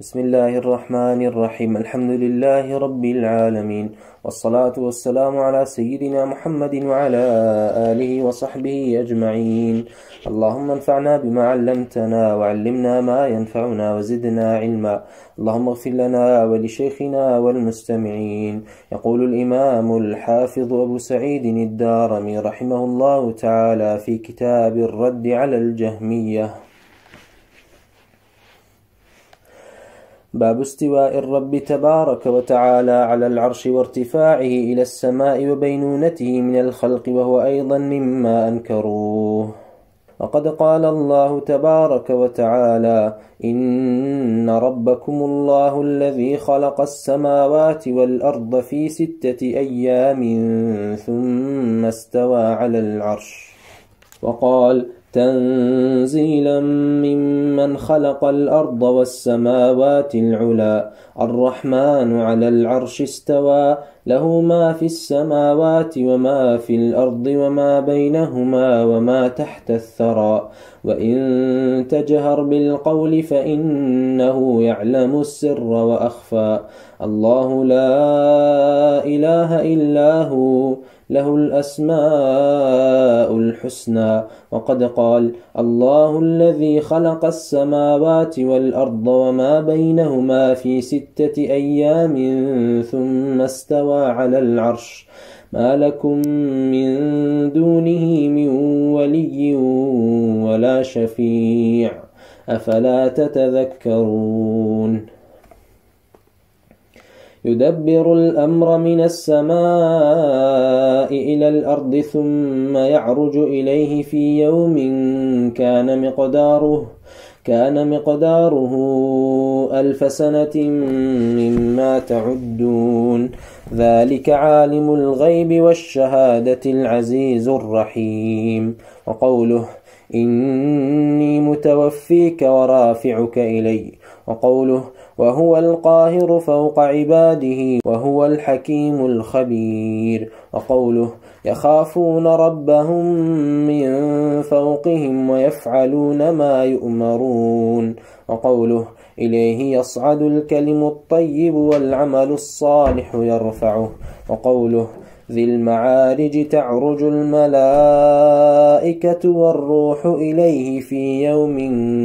بسم الله الرحمن الرحيم. الحمد لله رب العالمين، والصلاة والسلام على سيدنا محمد وعلى آله وصحبه أجمعين. اللهم انفعنا بما علمتنا وعلمنا ما ينفعنا وزدنا علما. اللهم اغفر لنا ولشيخنا والمستمعين. يقول الإمام الحافظ أبو سعيد الدارمي رحمه الله تعالى في كتاب الرد على الجهمية: باب استواء الرب تبارك وتعالى على العرش وارتفاعه إلى السماء وبينونته من الخلق، وهو أيضا مما أنكروه. وقد قال الله تبارك وتعالى: إن ربكم الله الذي خلق السماوات والأرض في 6 أيام ثم استوى على العرش. وقال: تنزيلا ممن خلق الأرض والسماوات العلى، الرحمن على العرش استوى، له ما في السماوات وما في الأرض وما بينهما وما تحت الثرى، وإن تجهر بالقول فإنه يعلم السر وأخفى. الله لا إله إلا هو، له الأسماء الحسنى. وقد قال: الله الذي خلق السماوات والأرض وما بينهما في 6 أيام ثم استوى على العرش، ما لكم من دونه من ولي ولا شفيع، أفلا تتذكرون؟ يدبر الأمر من السماء إلى الأرض ثم يعرج إليه في يوم كان مقداره 1000 سنة مما تعدون، ذلك عالم الغيب والشهادة العزيز الرحيم. وقوله: إني متوفيك ورافعك إلي. وقوله: وهو القاهر فوق عباده وهو الحكيم الخبير. وقوله: يخافون ربهم من فوقهم ويفعلون ما يؤمرون. وقوله: إليه يصعد الكلم الطيب والعمل الصالح يرفعه. وقوله: ذي المعارج تعرج الملائكة والروح إليه في يوم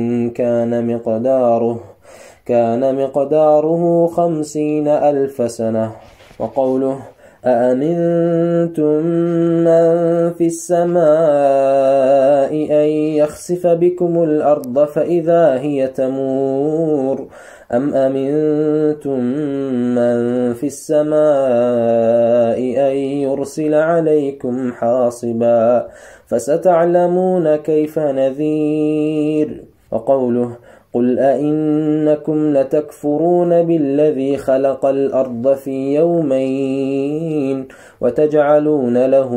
كان مقداره 50,000 سنة. وقوله: أأمنتم من في السماء أن يخسف بكم الأرض فإذا هي تمور، أم أمنتم من في السماء أن يرسل عليكم حاصبا، فستعلمون كيف نذير. وقوله: قل أئنكم لتكفرون بالذي خلق الأرض في يومين وتجعلون له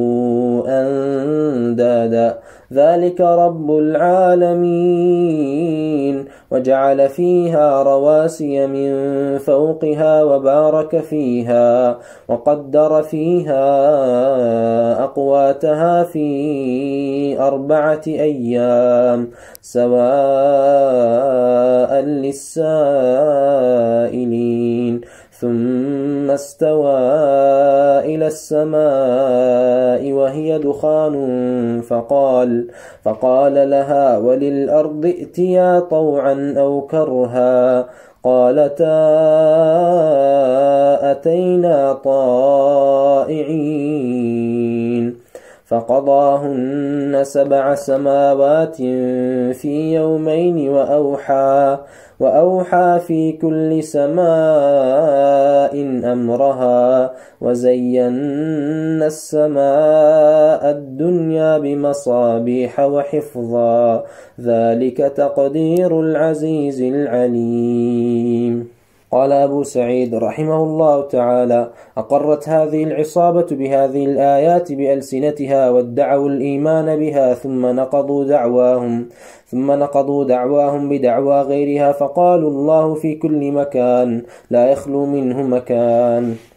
أندادا، ذلك رب العالمين. وجعل فيها رواسي من فوقها وبارك فيها وقدر فيها أقواتها في 4 أيام سواء للسائلين، ثم استوى إلى السماء وهي دخان فقال لها وللأرض ائتيا طوعا أو كرها، قالتا أتينا طائعين. فقضاهن 7 سماوات في يومين وأوحى في كل سماء أمرها، وزينا السماء الدنيا بمصابيح وحفظا، ذلك تقدير العزيز العليم. قال أبو سعيد رحمه الله تعالى: أقرت هذه العصابة بهذه الآيات بألسنتها وادعوا الإيمان بها، ثم نقضوا دعواهم بدعوى غيرها، فقالوا الله في كل مكان لا يخلو منه مكان.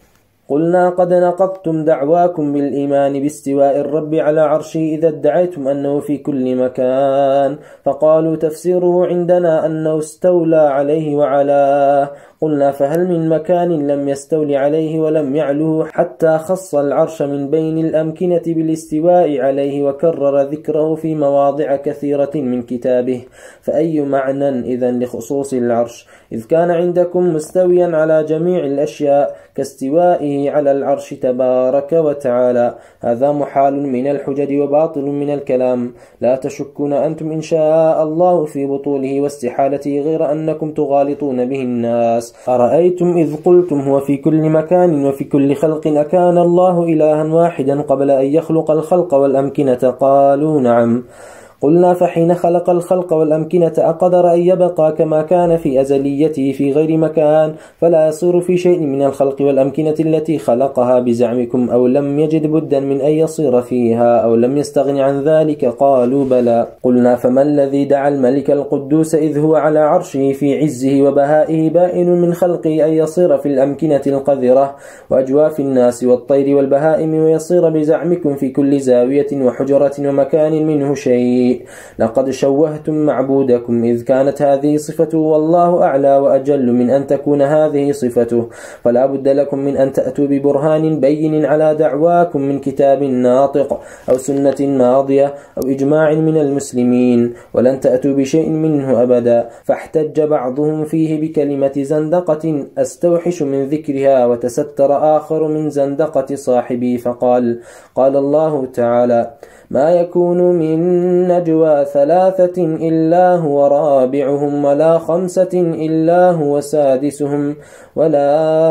قلنا قد نقضتم دعواكم بالإيمان باستواء الرب على عرشه إذا ادعيتم أنه في كل مكان، فقالوا تفسيره عندنا أنه استولى عليه وعلاه. قلنا فهل من مكان لم يستول عليه ولم يعله حتى خص العرش من بين الأمكنة بالاستواء عليه وكرر ذكره في مواضع كثيرة من كتابه؟ فأي معنى إذن لخصوص العرش إذ كان عندكم مستويا على جميع الأشياء كاستوائه على العرش تبارك وتعالى؟ هذا محال من الحجج وباطل من الكلام. لا تشكون أنتم إن شاء الله في بطوله واستحالته غير أنكم تغالطون به الناس. أرأيتم إذ قلتم هو في كل مكان وفي كل خلق أكان الله إلها واحدا قبل أن يخلق الخلق والأمكنة؟ قالوا نعم. قلنا فحين خلق الخلق والأمكنة أقدر أن يبقى كما كان في أزليته في غير مكان فلا يصير في شيء من الخلق والأمكنة التي خلقها بزعمكم، أو لم يجد بدا من أن يصير فيها، أو لم يستغن عن ذلك؟ قالوا بلى. قلنا فما الذي دعا الملك القدوس إذ هو على عرشه في عزه وبهائه بائن من خلقه أن يصير في الأمكنة القذرة وأجواف الناس والطير والبهائم ويصير بزعمكم في كل زاوية وحجرة ومكان منه شيء؟ لقد شوهتم معبودكم إذ كانت هذه صفته والله أعلى وأجل من أن تكون هذه صفته، فلا بد لكم من أن تأتوا ببرهان بين على دعواكم من كتاب ناطق أو سنة ماضية أو إجماع من المسلمين، ولن تأتوا بشيء منه أبدا. فاحتج بعضهم فيه بكلمة زندقة أستوحش من ذكرها، وتستر آخر من زندقة صاحبي فقال: قال الله تعالى: ما يكون من نجوى ثلاثة إلا هو رابعهم ولا خمسة إلا هو سادسهم ولا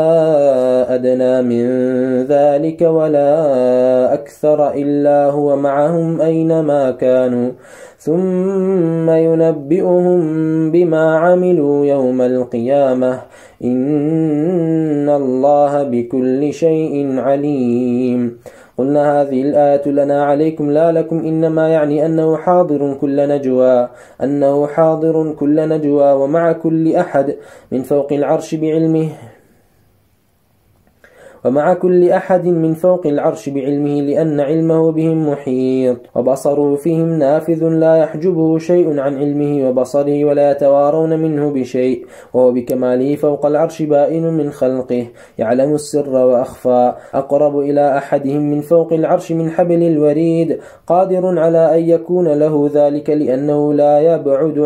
أدنى من ذلك ولا أكثر إلا هو معهم أينما كانوا ثم ينبئهم بما عملوا يوم القيامة إن الله بكل شيء عليم. قلنا هذه الآية لنا عليكم لا لكم، إنما يعني أنه حاضر كل نجوى ومع كل أحد من فوق العرش بعلمه لأن علمه بهم محيط، وبصره فيهم نافذ لا يحجبه شيء عن علمه وبصره ولا يتوارون منه بشيء، وهو بكماله فوق العرش بائن من خلقه يعلم السر وأخفى، أقرب إلى أحدهم من فوق العرش من حبل الوريد، قادر على أن يكون له ذلك لأنه لا يبعد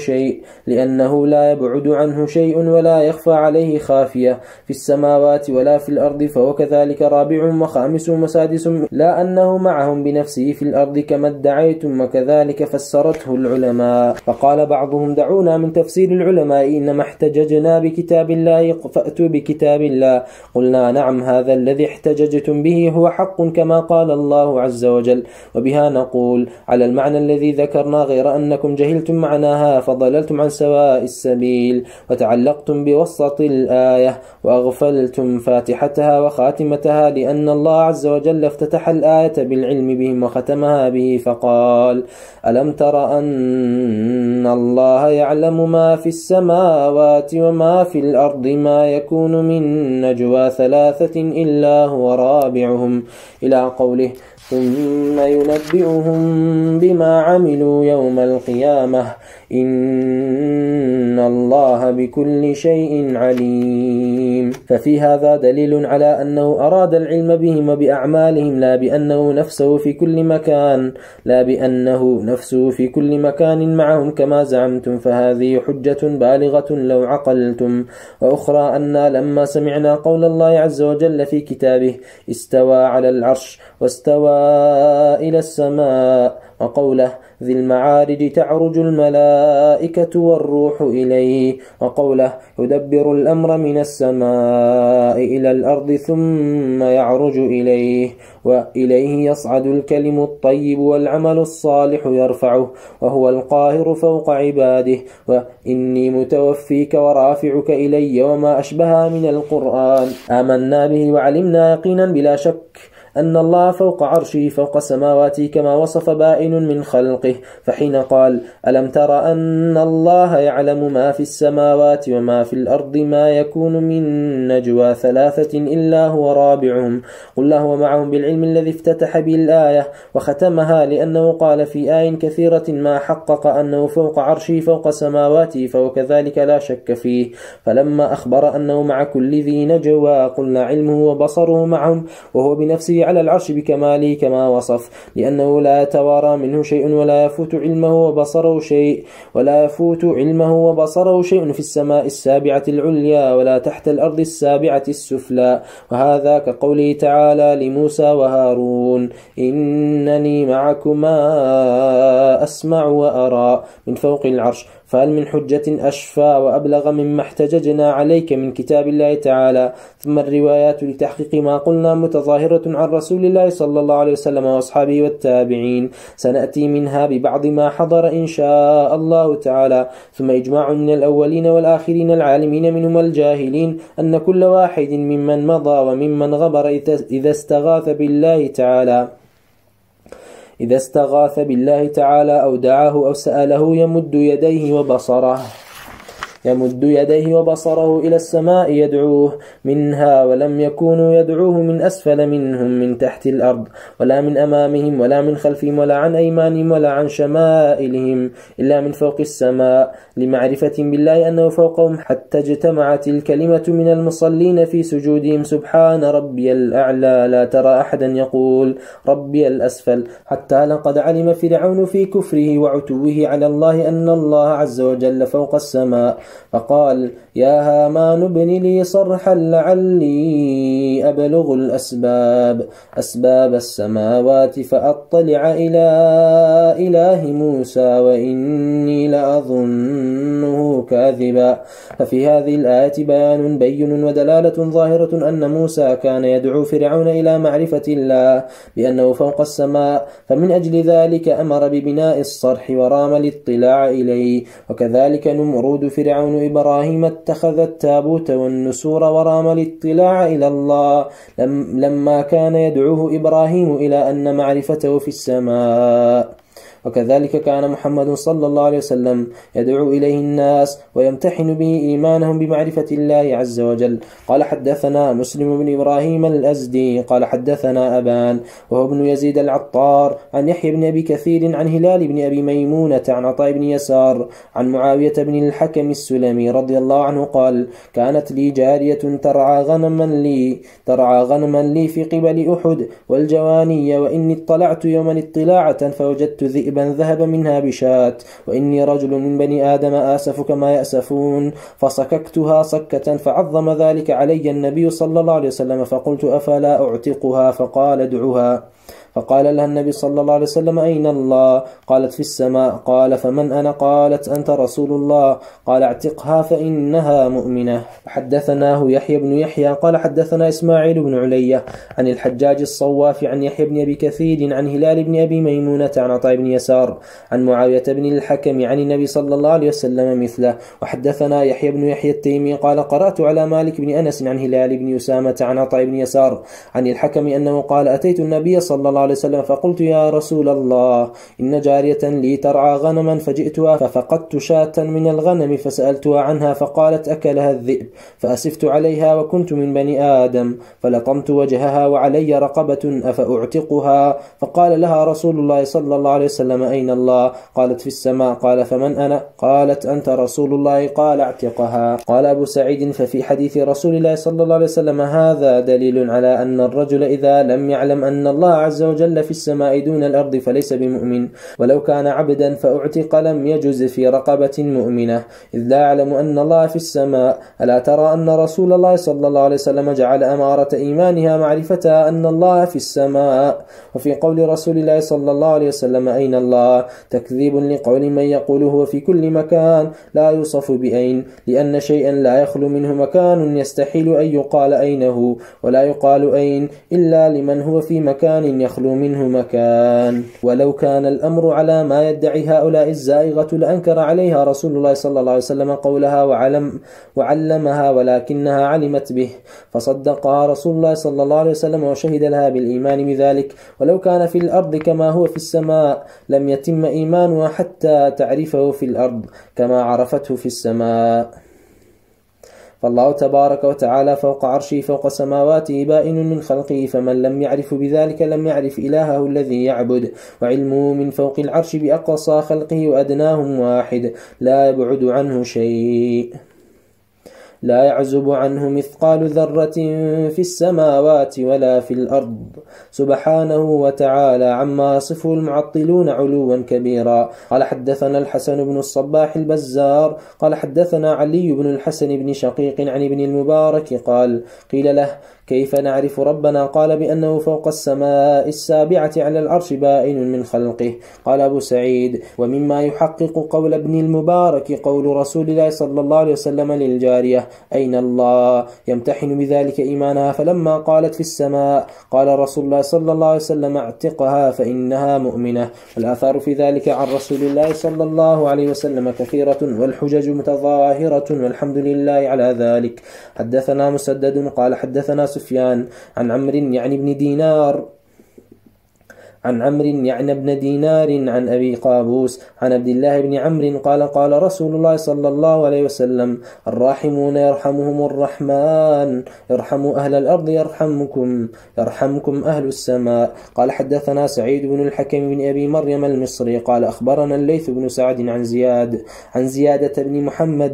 عنه شيء ولا يخفى عليه خافية في السماوات ولا في الأرض، فهو كذلك رابع وخامس وسادس، لا أنه معهم بنفسه في الأرض كما ادعيتم، وكذلك فسرته العلماء. فقال بعضهم: دعونا من تفسير العلماء، إنما احتججنا بكتاب الله فأتوا بكتاب الله. قلنا نعم، هذا الذي احتججتم به هو حق كما قال الله عز وجل، وبها نقول على المعنى الذي ذكرنا، غير أنكم جهلتم معناها فضللتم عن سواء السبيل وتعلقتم بوسط الآية وأغفلتم فاتحتها وخاتمتها، لأن الله عز وجل افتتح الآية بالعلم بهم وختمها به فقال: ألم تر أن الله يعلم ما في السماوات وما في الأرض ما يكون من نجوى ثلاثة إلا هو رابعهم إلى قوله: ثم ينبئهم بما عملوا يوم القيامة إن الله بكل شيء عليم. ففي هذا دليل على أنه أراد العلم بهم وبأعمالهم، لا بأنه نفسه في كل مكان معهم كما زعمتم، فهذه حجة بالغة لو عقلتم. وأخرى أننا لما سمعنا قول الله عز وجل في كتابه: استوى على العرش واستوى إلى السماء، وقوله: ذي المعارج تعرج الملائكة والروح إليه، وقوله: يدبر الأمر من السماء إلى الأرض ثم يعرج إليه، وإليه يصعد الكلم الطيب والعمل الصالح يرفعه، وهو القاهر فوق عباده، وإني متوفيك ورافعك إلي، وما أشبه من القرآن. آمنا به وعلمنا يقينا بلا شك أن الله فوق عرشه فوق سماواته كما وصف بائن من خلقه، فحين قال: ألم تر أن الله يعلم ما في السماوات وما في الأرض ما يكون من نجوى ثلاثة إلا هو رابعهم، قل هو معهم بالعلم الذي افتتح به الآية وختمها، لأنه قال في آي كثيرة ما حقق أنه فوق عرشه فوق سماواته، فهو كذلك لا شك فيه. فلما أخبر أنه مع كل ذي نجوى قلنا علمه وبصره معهم، وهو بنفسه على العرش بكماله كما وصف، لأنه لا يتوارى منه شيء ولا يفوت علمه وبصره شيء في السماء السابعة العليا ولا تحت الأرض السابعة السفلى. وهذا كقوله تعالى لموسى وهارون: إنني معكما أسمع وأرى من فوق العرش. فهل من حجة أشفى وأبلغ مما احتججنا عليك من كتاب الله تعالى؟ ثم الروايات لتحقيق ما قلنا متظاهرة عن رسول الله صلى الله عليه وسلم وأصحابه والتابعين، سنأتي منها ببعض ما حضر إن شاء الله تعالى. ثم إجماع من الأولين والآخرين العالمين منهم الجاهلين أن كل واحد ممن مضى وممن غبر إذا استغاث بالله تعالى أو دعاه أو سأله يمد يديه وبصره إلى السماء يدعوه منها، ولم يكونوا يدعوه من أسفل منهم من تحت الأرض، ولا من أمامهم ولا من خلفهم ولا عن أيمانهم ولا عن شمائلهم، إلا من فوق السماء، لمعرفة بالله أنه فوقهم، حتى اجتمعت الكلمة من المصلين في سجودهم: سبحان ربي الأعلى، لا ترى أحدا يقول ربي الأسفل، حتى لقد علم فرعون في كفره وعتوه على الله أن الله عز وجل فوق السماء، فقال: يا هامان ابن لي صرحا لعلي أبلغ أسباب السماوات فأطلع إلى إله موسى وإني لأظنه كاذبا. ففي هذه الآية بيان بين ودلالة ظاهرة أن موسى كان يدعو فرعون إلى معرفة الله بأنه فوق السماء، فمن أجل ذلك أمر ببناء الصرح ورام الاطلاع إليه. وكذلك نمرود فرعون إبراهيم اتخذ التابوت والنسور ورام الاطلاع إلى الله، لما كان يدعوه إبراهيم إلى أن معرفته في السماء. وكذلك كان محمد صلى الله عليه وسلم يدعو إليه الناس ويمتحن به إيمانهم بمعرفة الله عز وجل. قال حدثنا مسلم بن إبراهيم الأزدي قال حدثنا أبان وهو ابن يزيد العطار عن يحيى بن أبي كثير عن هلال بن أبي ميمونة عن عطاء بن يسار عن معاوية بن الحكم السلمي رضي الله عنه قال: كانت لي جارية ترعى غنما لي في قبل أحد والجوانية، وإني اطلعت يوما اطلاعة فوجدت ذئبا ذهب منها بشاة، وإني رجل من بني آدم آسف كما يأسفون، فصككتها صكة، فعظم ذلك علي النبي صلى الله عليه وسلم، فقلت: أفلا أعتقها؟ فقال: ادعها. فقال لها النبي صلى الله عليه وسلم: أين الله؟ قالت: في السماء. قال: فمن أنا؟ قالت: أنت رسول الله. قال: اعتقها فإنها مؤمنة. حدثناه يحيى بن يحيى قال حدثنا إسماعيل بن علية عن الحجاج الصواف عن يحيى بن أبي كثير عن هلال بن أبي ميمونة عن عطاء بن يسار عن معاوية بن الحكم عن النبي صلى الله عليه وسلم مثله. وحدثنا يحيى بن يحيى التيمي قال: قرأت على مالك بن أنس عن هلال بن يسامة عن عطاء بن يسار عن الحكم أنه قال: أتيت النبي صلى الله عليه وسلم فقلت: يا رسول الله، إن جارية لي ترعى غنما فجئتها ففقدت شاة من الغنم فسألتها عنها فقالت: أكلها الذئب، فأسفت عليها وكنت من بني آدم فلطمت وجهها وعلي رقبة أفأعتقها؟ فقال لها رسول الله صلى الله عليه وسلم: أين الله؟ قالت: في السماء. قال: فمن أنا؟ قالت: أنت رسول الله. قال: اعتقها. قال أبو سعيد: ففي حديث رسول الله صلى الله عليه وسلم هذا دليل على أن الرجل إذا لم يعلم أن الله عز وجل في السماء دون الأرض فليس بمؤمن، ولو كان عبدا فأعتق لم يجز في رقبة مؤمنة، إذ لا يعلم أن الله في السماء. ألا ترى أن رسول الله صلى الله عليه وسلم جعل أمارة إيمانها معرفتها أن الله في السماء؟ وفي قول رسول الله صلى الله عليه وسلم: أين الله؟ تكذيب لقول من يقول هو في كل مكان لا يوصف بأين، لأن شيئا لا يخلو منه مكان يستحيل أن يقال أينه، ولا يقال أين إلا لمن هو في مكان يخلو يخلو منه مكان. ولو كان الأمر على ما يدعي هؤلاء الزائغة لأنكر عليها رسول الله صلى الله عليه وسلم قولها وعلمها، ولكنها علمت به فصدقها رسول الله صلى الله عليه وسلم وشهد لها بالإيمان بذلك. ولو كان في الأرض كما هو في السماء لم يتم إيمانها حتى تعرفه في الأرض كما عرفته في السماء. فالله تبارك وتعالى فوق عرشه فوق سماواته بائن من خلقه، فمن لم يعرف بذلك لم يعرف إلهه الذي يعبد. وعلمه من فوق العرش بأقصى خلقه وأدناهم واحد، لا يبعد عنه شيء، لا يعزب عنه مثقال ذرة في السماوات ولا في الأرض، سبحانه وتعالى عما يصفه المعطلون علوا كبيرا. قال حدثنا الحسن بن الصباح البزار قال حدثنا علي بن الحسن بن شقيق عن ابن المبارك قال قيل له كيف نعرف ربنا؟ قال بأنه فوق السماء السابعة على العرش بائن من خلقه. قال أبو سعيد ومما يحقق قول ابن المبارك قول رسول الله صلى الله عليه وسلم للجارية أين الله؟ يمتحن بذلك إيمانها، فلما قالت في السماء قال رسول الله صلى الله عليه وسلم اعتقها فإنها مؤمنة. والآثار في ذلك عن رسول الله صلى الله عليه وسلم كثيرة والحجج متظاهرة والحمد لله على ذلك. حدثنا مسدد قال حدثنا سفيان عن عمرو يعني ابن دينار عن أبي قابوس عن عبد الله بن عمرو قال قال رسول الله صلى الله عليه وسلم الراحمون يرحمهم الرحمن، ارحموا أهل الأرض يرحمكم أهل السماء. قال حدثنا سعيد بن الحكم بن أبي مريم المصري قال أخبرنا الليث بن سعد عن زيادة بن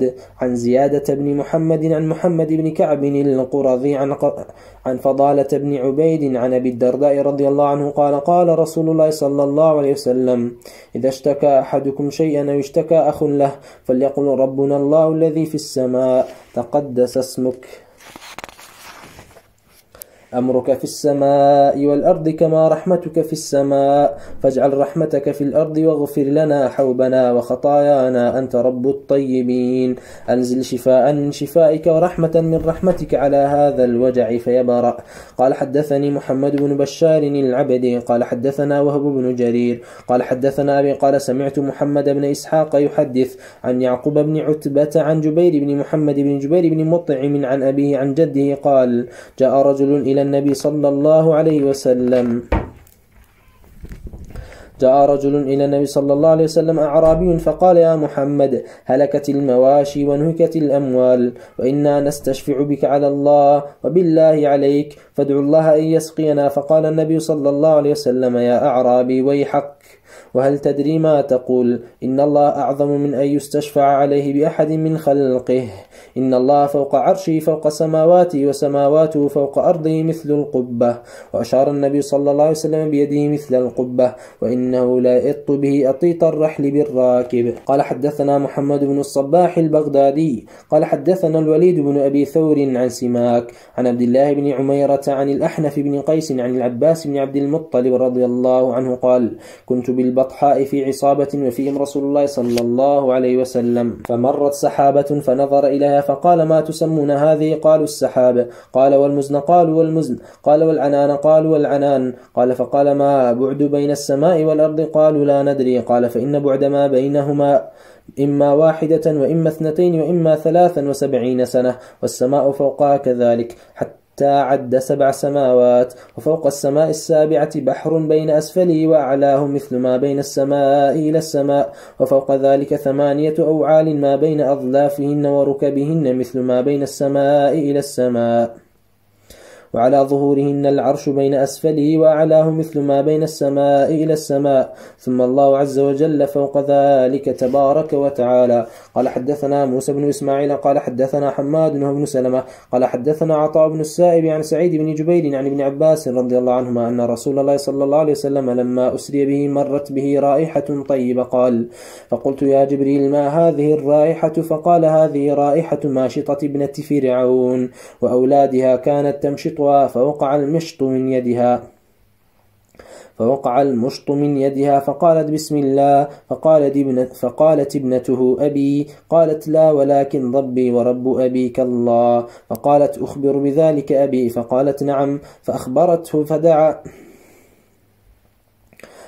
محمد عن محمد بن كعب القرظي عن فضالة بن عبيد عن أبي الدرداء رضي الله عنه قال قال رسول الله صلى الله عليه وسلم إذا اشتكى أحدكم شيئا أو اشتكى أخ له فليقل ربنا الله الذي في السماء تقدس اسمك، أمرك في السماء والأرض كما رحمتك في السماء، فاجعل رحمتك في الأرض واغفر لنا حوبنا وخطايانا أنت رب الطيبين، أنزل شفاء من شفائك ورحمة من رحمتك على هذا الوجع فيبرأ. قال حدثني محمد بن بشار العبدي قال حدثنا وهب بن جرير قال حدثنا أبي قال سمعت محمد بن إسحاق يحدث عن يعقوب بن عتبة عن جبير بن محمد بن جبير بن مطعم عن أبيه عن جده قال جاء رجل إلى النبي صلى الله عليه وسلم أعرابي فقال يا محمد هلكت المواشي وانهكت الأموال وإنا نستشفع بك على الله وبالله عليك فادعو الله أن يسقينا. فقال النبي صلى الله عليه وسلم يا أعرابي ويحك، وهل تدري ما تقول؟ إن الله أعظم من أن يستشفع عليه بأحد من خلقه، إن الله فوق عرشه فوق سماواته وسماواته فوق أرضه مثل القبة. وأشار النبي صلى الله عليه وسلم بيده مثل القبة وإنه لا يئط به أطيط الرحل بالراكب. قال حدثنا محمد بن الصباح البغدادي قال حدثنا الوليد بن أبي ثور عن سماك عن عبد الله بن عميرة عن الأحنف بن قيس عن العباس بن عبد المطلب رضي الله عنه قال كنت بالبطحاء في عصابة وفيهم رسول الله صلى الله عليه وسلم، فمرت سحابة فنظر إليها فقال ما تسمون هذه؟ قالوا السحابة. قال والمزن؟ قالوا والمزن. قال والعنان؟ قالوا والعنان. قال فقال ما بعد بين السماء والأرض؟ قالوا لا ندري. قال فإن بعد ما بينهما إما واحدة وإما 2 وإما 73 سنة، والسماء فوقها كذلك حتى عد 7 سماوات، وفوق السماء السابعة بحر بين أسفله وأعلاه مثل ما بين السماء إلى السماء، وفوق ذلك 8 أوعال ما بين أظلافهن وركبهن مثل ما بين السماء إلى السماء، وعلى ظهورهن العرش بين أسفله وأعلاه مثل ما بين السماء إلى السماء، ثم الله عز وجل فوق ذلك تبارك وتعالى. قال حدثنا موسى بن إسماعيل قال حدثنا حماد بن سلمة قال حدثنا عطاء بن السائب عن سعيد بن جبير عن ابن عباس رضي الله عنهما أن رسول الله صلى الله عليه وسلم لما أسري به مرت به رائحة طيبة قال فقلت يا جبريل ما هذه الرائحة؟ فقال هذه رائحة ماشطة ابنة فرعون وأولادها كانت تمشطها فوقع المشط من يدها فقالت بسم الله، فقالت ابنته أبي؟ قالت لا ولكن ربي ورب أبيك الله. فقالت أخبر بذلك أبي؟ فقالت نعم. فأخبرته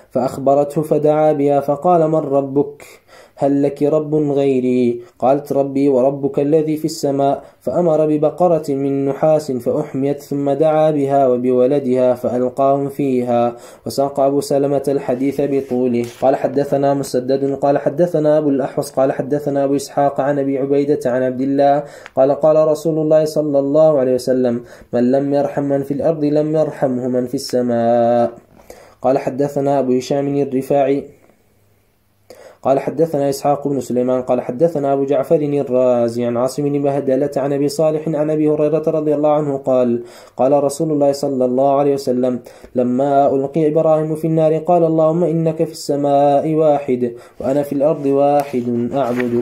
فأخبرته فدعا بها فقال: من ربك؟ هل لك رب غيري؟ قالت: ربي وربك الذي في السماء. فأمر ببقرة من نحاس فأحميت، ثم دعا بها وبولدها فألقاهم فيها. وساق أبو سلمة الحديث بطوله. قال حدثنا مسدد قال حدثنا أبو الأحوص قال حدثنا أبو إسحاق عن أبي عبيدة عن عبد الله قال: قال رسول الله صلى الله عليه وسلم: من لم يرحم من في الأرض لم يرحمه من في السماء. قال حدثنا أبو هشام الرفاعي قال حدثنا إسحاق بن سليمان قال حدثنا أبو جعفر الرازي عن عاصم بن بهدلة عن أبي صالح عن أبي هريرة رضي الله عنه قال: قال رسول الله صلى الله عليه وسلم: لما ألقي إبراهيم في النار قال: اللهم إنك في السماء واحد وأنا في الأرض واحد أعبدك.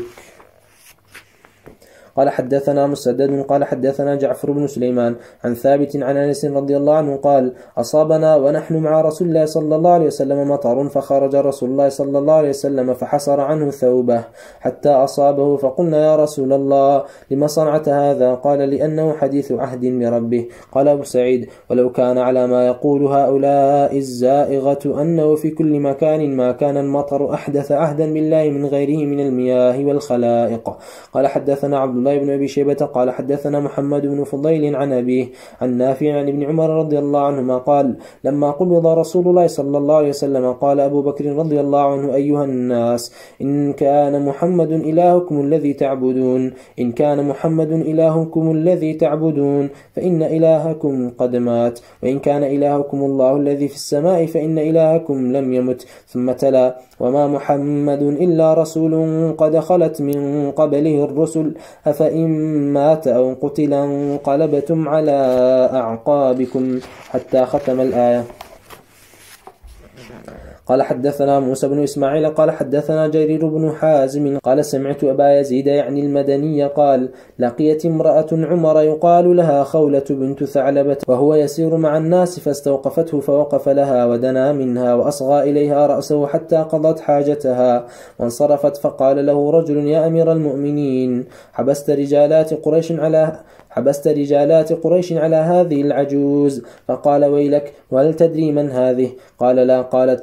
قال حدثنا مسدد قال حدثنا جعفر بن سليمان عن ثابت عن أنس رضي الله عنه قال: أصابنا ونحن مع رسول الله صلى الله عليه وسلم مطر، فخرج رسول الله صلى الله عليه وسلم فحصر عنه ثوبه حتى أصابه، فقلنا: يا رسول الله لما صنعت هذا؟ قال: لأنه حديث عهد بربه. قال أبو سعيد: ولو كان على ما يقول هؤلاء الزائغة أنه في كل مكان ما كان المطر أحدث عهدا بالله من غيره من المياه والخلائق. قال حدثنا عبد الله بن أبي شيبة قال حدثنا محمد بن فضيل عن أبيه عن نافع عن ابن عمر رضي الله عنهما قال: لما قبض رسول الله صلى الله عليه وسلم قال أبو بكر رضي الله عنه: أيها الناس، إن كان محمد إلهكم الذي تعبدون إن كان محمد إلهكم الذي تعبدون فإن إلهكم قد مات، وإن كان إلهكم الله الذي في السماء فإن إلهكم لم يمت. ثم تلا: وما محمد إلا رسول قد خلت من قبله الرسل أفإن مات أو قتل انقلبتم على أعقابكم، حتى ختم الآية. قال حدثنا موسى بن إسماعيل قال حدثنا جرير بن حازم قال: سمعت أبا يزيد يعني المدني قال: لقيت امرأة عمر يقال لها خولة بنت ثعلبة وهو يسير مع الناس، فاستوقفته فوقف لها ودنا منها وأصغى إليها رأسه حتى قضت حاجتها وانصرفت، فقال له رجل: يا أمير المؤمنين، حبست رجالات قريش على هذه العجوز. فقال: ويلك، وهل تدري من هذه؟ قال: لا.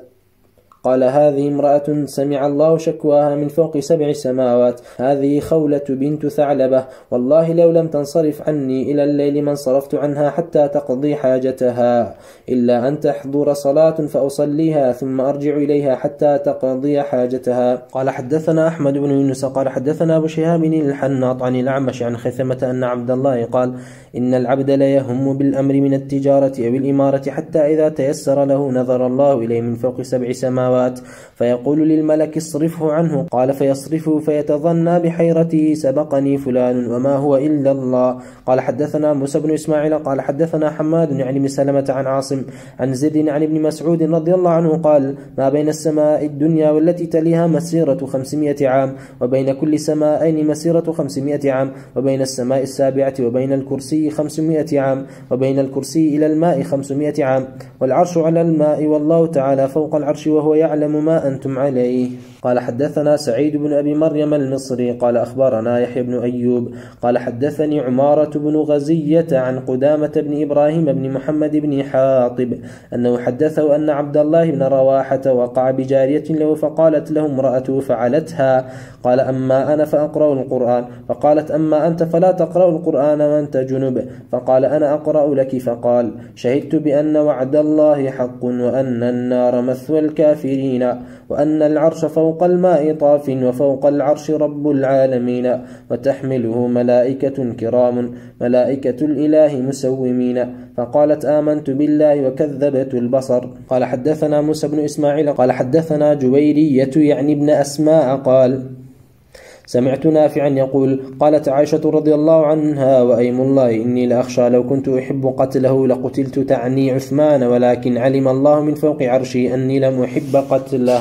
قال: هذه امرأة سمع الله شكواها من فوق 7 سماوات، هذه خولة بنت ثعلبة، والله لو لم تنصرف عني إلى الليل ما انصرفت عنها حتى تقضي حاجتها، إلا أن تحضر صلاة فأصليها ثم أرجع إليها حتى تقضي حاجتها. قال حدثنا أحمد بن يونس قال حدثنا أبو شهاب الحناط عن الأعمش عن خثمة أن عبد الله قال: إن العبد لا يهم بالأمر من التجارة أو الإمارة حتى إذا تيسر له نظر الله إليه من فوق 7 سماوات فيقول للملك: اصرفه عنه. قال: فيصرفه فيتظنى بحيرته: سبقني فلان وما هو إلا الله. قال حدثنا موسى بن إسماعيل قال حدثنا حماد يعني بن سلمة عن عاصم عن زيد عن ابن مسعود رضي الله عنه قال: ما بين السماء الدنيا والتي تليها مسيرة 500 عام، وبين كل سماءين مسيرة 500 عام، وبين السماء السابعة وبين الكرسي 500 عام، وبين الكرسي إلى الماء 500 عام، والعرش على الماء، والله تعالى فوق العرش وهو يعلم ما أنتم عليه. قال حدثنا سعيد بن أبي مريم المصري قال أخبرنا يحيى بن أيوب قال حدثني عمارة بن غزية عن قدامة بن إبراهيم بن محمد بن حاطب أنه حدثه أن عبد الله بن رواحة وقع بجارية له فقالت له امرأته فعلتها. قال: أما أنا فأقرأ القرآن. فقالت: أما أنت فلا تقرأ القرآن وأنت جنب. فقال: أنا أقرأ لك. فقال: شهدت بأن وعد الله حق، وأن النار مثوى الكافرين، وأن العرش فوق الماء طاف، وفوق العرش رب العالمين، وتحمله ملائكة كرام، ملائكة الإله مسومين. فقالت: آمنت بالله وكذبت البصر. قال حدثنا موسى بن إسماعيل قال حدثنا جويرية يعني ابن أسماء قال: سمعت نافعا يقول: قالت عائشة رضي الله عنها: وأيم الله إني لأخشى لو كنت أحب قتله لقتلت، تعني عثمان، ولكن علم الله من فوق عرشي أني لم أحب قتله.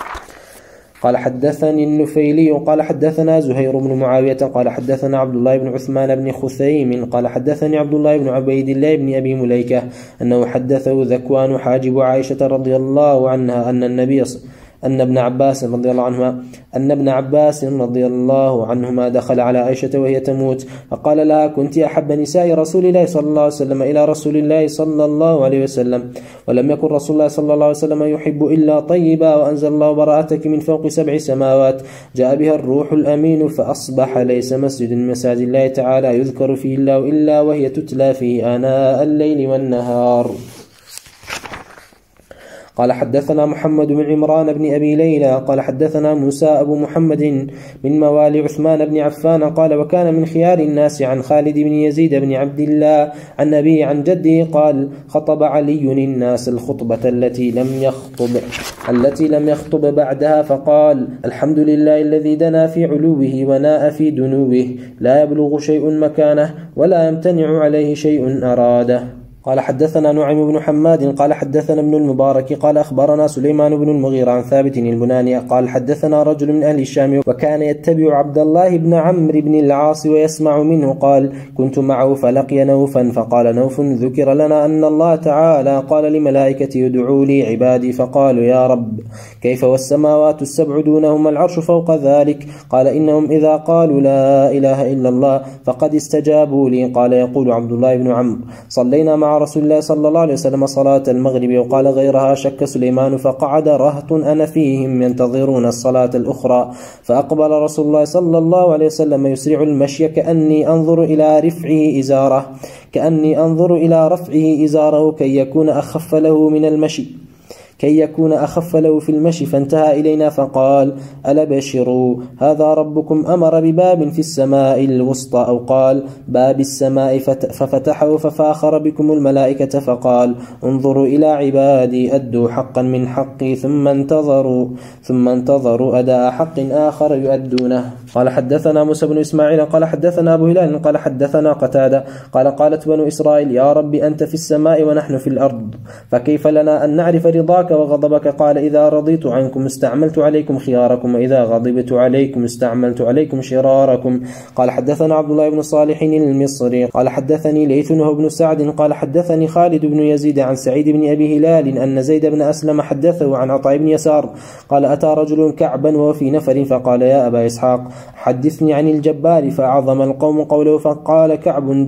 قال حدثني النفيلي قال حدثنا زهير بن معاوية قال حدثنا عبد الله بن عثمان بن خثيم قال حدثني عبد الله بن عبيد الله بن أبي مليكة أنه حدثه ذكوان حاجب عائشة رضي الله عنها أن ابن عباس رضي الله عنهما دخل على عائشة وهي تموت فقال لها: كنت أحب نساء رسول الله صلى الله عليه وسلم إلى رسول الله صلى الله عليه وسلم، ولم يكن رسول الله صلى الله عليه وسلم يحب إلا طيبا، وأنزل الله براءتك من فوق 7 سماوات جاء بها الروح الأمين، فأصبح ليس مسجد من مساجد الله تعالى يذكر فيه الله إلا وهي تتلى فيه آناء الليل والنهار. قال حدثنا محمد بن عمران بن أبي ليلى قال حدثنا موسى أبو محمد من موالي عثمان بن عفان قال: وكان من خيار الناس عن خالد بن يزيد بن عبد الله عن أبيه عن جده قال: خطب علي الناس الخطبة التي لم يخطب بعدها، فقال: الحمد لله الذي دنا في علوه وناء في دنوه، لا يبلغ شيء مكانه ولا يمتنع عليه شيء أراده. قال حدثنا نعيم بن حماد قال حدثنا ابن المبارك قال أخبرنا سليمان بن المغيرة عن ثابت البناني قال: حدثنا رجل من أهل الشام وكان يتبع عبد الله بن عمرو بن العاص ويسمع منه قال: كنت معه فلقي نوفا فقال نوف: ذكر لنا أن الله تعالى قال لملائكته: ادعوا لي عبادي، فقالوا: يا رب، كيف والسماوات السبع دونهما العرش فوق ذلك؟ قال: إنهم إذا قالوا لا إله إلا الله فقد استجابوا لي. قال يقول عبد الله بن عمرو: صلينا مع رسول الله صلى الله عليه وسلم صلاة المغرب، وقال غيرها شك سليمان، فقعد رهط أنا فيهم ينتظرون الصلاة الأخرى، فأقبل رسول الله صلى الله عليه وسلم يسرع المشي كأني أنظر إلى رفعه إزاره كي يكون أخف له في المشي، فانتهى إلينا فقال: ألا بشروا، هذا ربكم أمر بباب في السماء الوسطى، أو قال: باب السماء، ففتحه ففاخر بكم الملائكة، فقال: انظروا إلى عبادي أدوا حقا من حقي، ثم انتظروا أداء حق آخر يؤدونه. قال حدثنا موسى بن إسماعيل قال حدثنا أبو هلال قال حدثنا قتادة قال: قالت بنو إسرائيل: يا رب، أنت في السماء ونحن في الأرض، فكيف لنا أن نعرف رضاك وغضبك؟ قال: إذا رضيت عنكم استعملت عليكم خياركم، وإذا غضبت عليكم استعملت عليكم شراركم. قال حدثنا عبد الله بن صالح المصري قال حدثني ليث وهو بن سعد قال حدثني خالد بن يزيد عن سعيد بن أبي هلال أن زيد بن أسلم حدثه عن عطاء بن يسار قال: أتى رجل كعبا وهو في نفر، فقال: يا أبا إسحاق، حدثني عن الجبار، فأعظم القوم قوله، فقال كعب: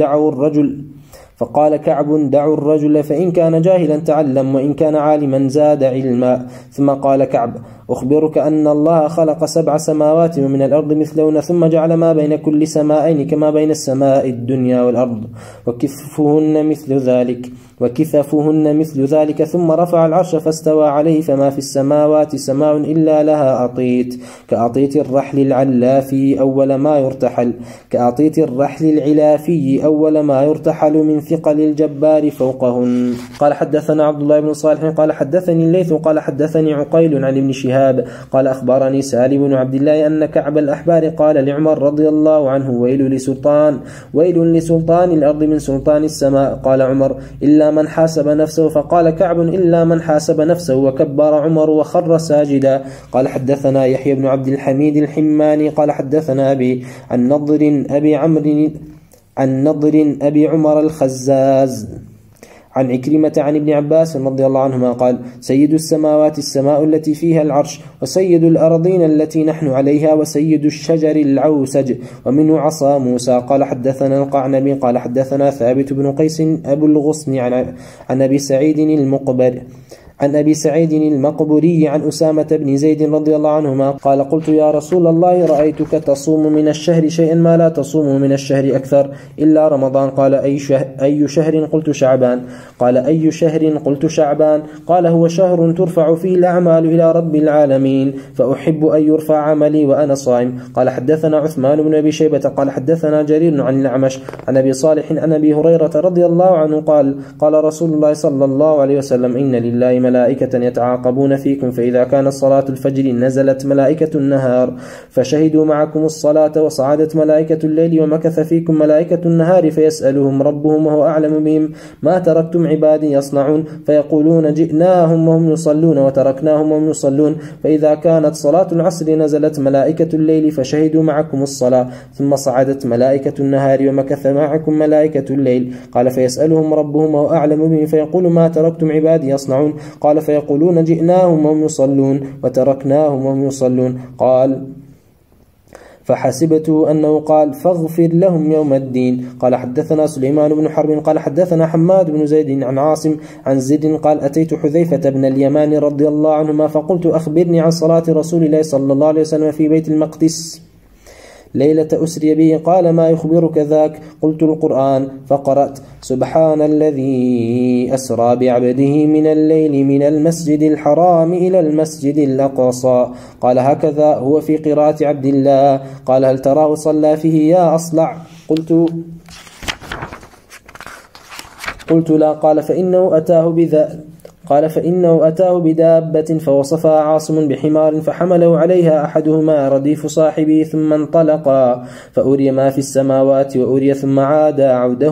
دعوا الرجل فإن كان جاهلا تعلم، وإن كان عالما زاد علما. ثم قال كعب: أخبرك أن الله خلق 7 سماوات ومن الأرض مثلهن، ثم جعل ما بين كل سماءين كما بين السماء الدنيا والأرض، وكثفهن مثل ذلك، ثم رفع العرش فاستوى عليه، فما في السماوات سماء إلا لها أطيت، كأطيت الرحل العلافي أول ما يرتحل من ثقل الجبار فوقهن. قال حدثنا عبد الله بن صالح قال حدثني الليث قال حدثني عقيل عن ابن شهاب قال: أخبرني سالم بن عبد الله أن كعب الأحبار قال لعمر رضي الله عنه: ويل لسلطان الأرض من سلطان السماء. قال عمر: إلا من حاسب نفسه. فقال كعب: إلا من حاسب نفسه. وكبر عمر وخر ساجدا. قال حدثنا يحيى بن عبد الحميد الحماني قال حدثنا أبي عن نضر أبي عمر الخزاز عن عكرمة عن ابن عباس رضي الله عنهما قال: سيد السماوات السماء التي فيها العرش، وسيد الأرضين التي نحن عليها، وسيد الشجر العوسج، ومنه عصا موسى. قال حدثنا القعنبي قال حدثنا ثابت بن قيس أبو الغصن عن أبي سعيد المقبري عن أسامة بن زيد رضي الله عنهما قال: قلت: يا رسول الله، رأيتك تصوم من الشهر شيئا ما لا تصوم من الشهر أكثر إلا رمضان. قال: أي شهر؟ قلت: شعبان. قال: أي شهر؟ قلت: شعبان. قال: هو شهر ترفع فيه الأعمال إلى رب العالمين، فأحب أن يرفع عملي وأنا صائم. قال حدثنا عثمان بن أبي شيبة قال حدثنا جرير عن الأعمش عن أبي صالح عن أبي هريرة رضي الله عنه قال: قال رسول الله صلى الله عليه وسلم: إن لله ملائكة يتعاقبون فيكم، فإذا كانت صلاة الفجر نزلت ملائكة النهار فشهدوا معكم الصلاة، وصعدت ملائكة الليل ومكث فيكم ملائكة النهار، فيسألهم ربهم وهو أعلم بهم: ما تركتم عبادي يصنعون؟ فيقولون: جئناهم وهم يصلون وتركناهم وهم يصلون. فإذا كانت صلاة العصر نزلت ملائكة الليل فشهدوا معكم الصلاة، ثم صعدت ملائكة النهار ومكث معكم ملائكة الليل. قال: فيسألهم ربهم وهو أعلم بهم، فيقول: ما تركتم عبادي يصنعون؟ قال فيقولون جئناهم وهم يصلون وتركناهم وهم يصلون. قال فحسبت أنه قال فاغفر لهم يوم الدين. قال حدثنا سليمان بن حرب قال حدثنا حماد بن زيد عن عاصم عن زيد قال أتيت حذيفة بن اليمان رضي الله عنهما فقلت أخبرني عن صلاة رسول الله صلى الله عليه وسلم في بيت المقدس ليلة أسري به. قال ما يخبرك ذاك؟ قلت القرآن. فقرأت سبحان الذي أسرى بعبده من الليل من المسجد الحرام إلى المسجد الأقصى. قال هكذا هو في قراءة عبد الله. قال هل تراه صلى فيه يا أصلع؟ قلت لا. قال فإنه أتاه بدابة فوصفها عاصم بحمار فحمله عليها أحدهما رديف صاحبه ثم انطلقا فأري ما في السماوات وأري ثم عاد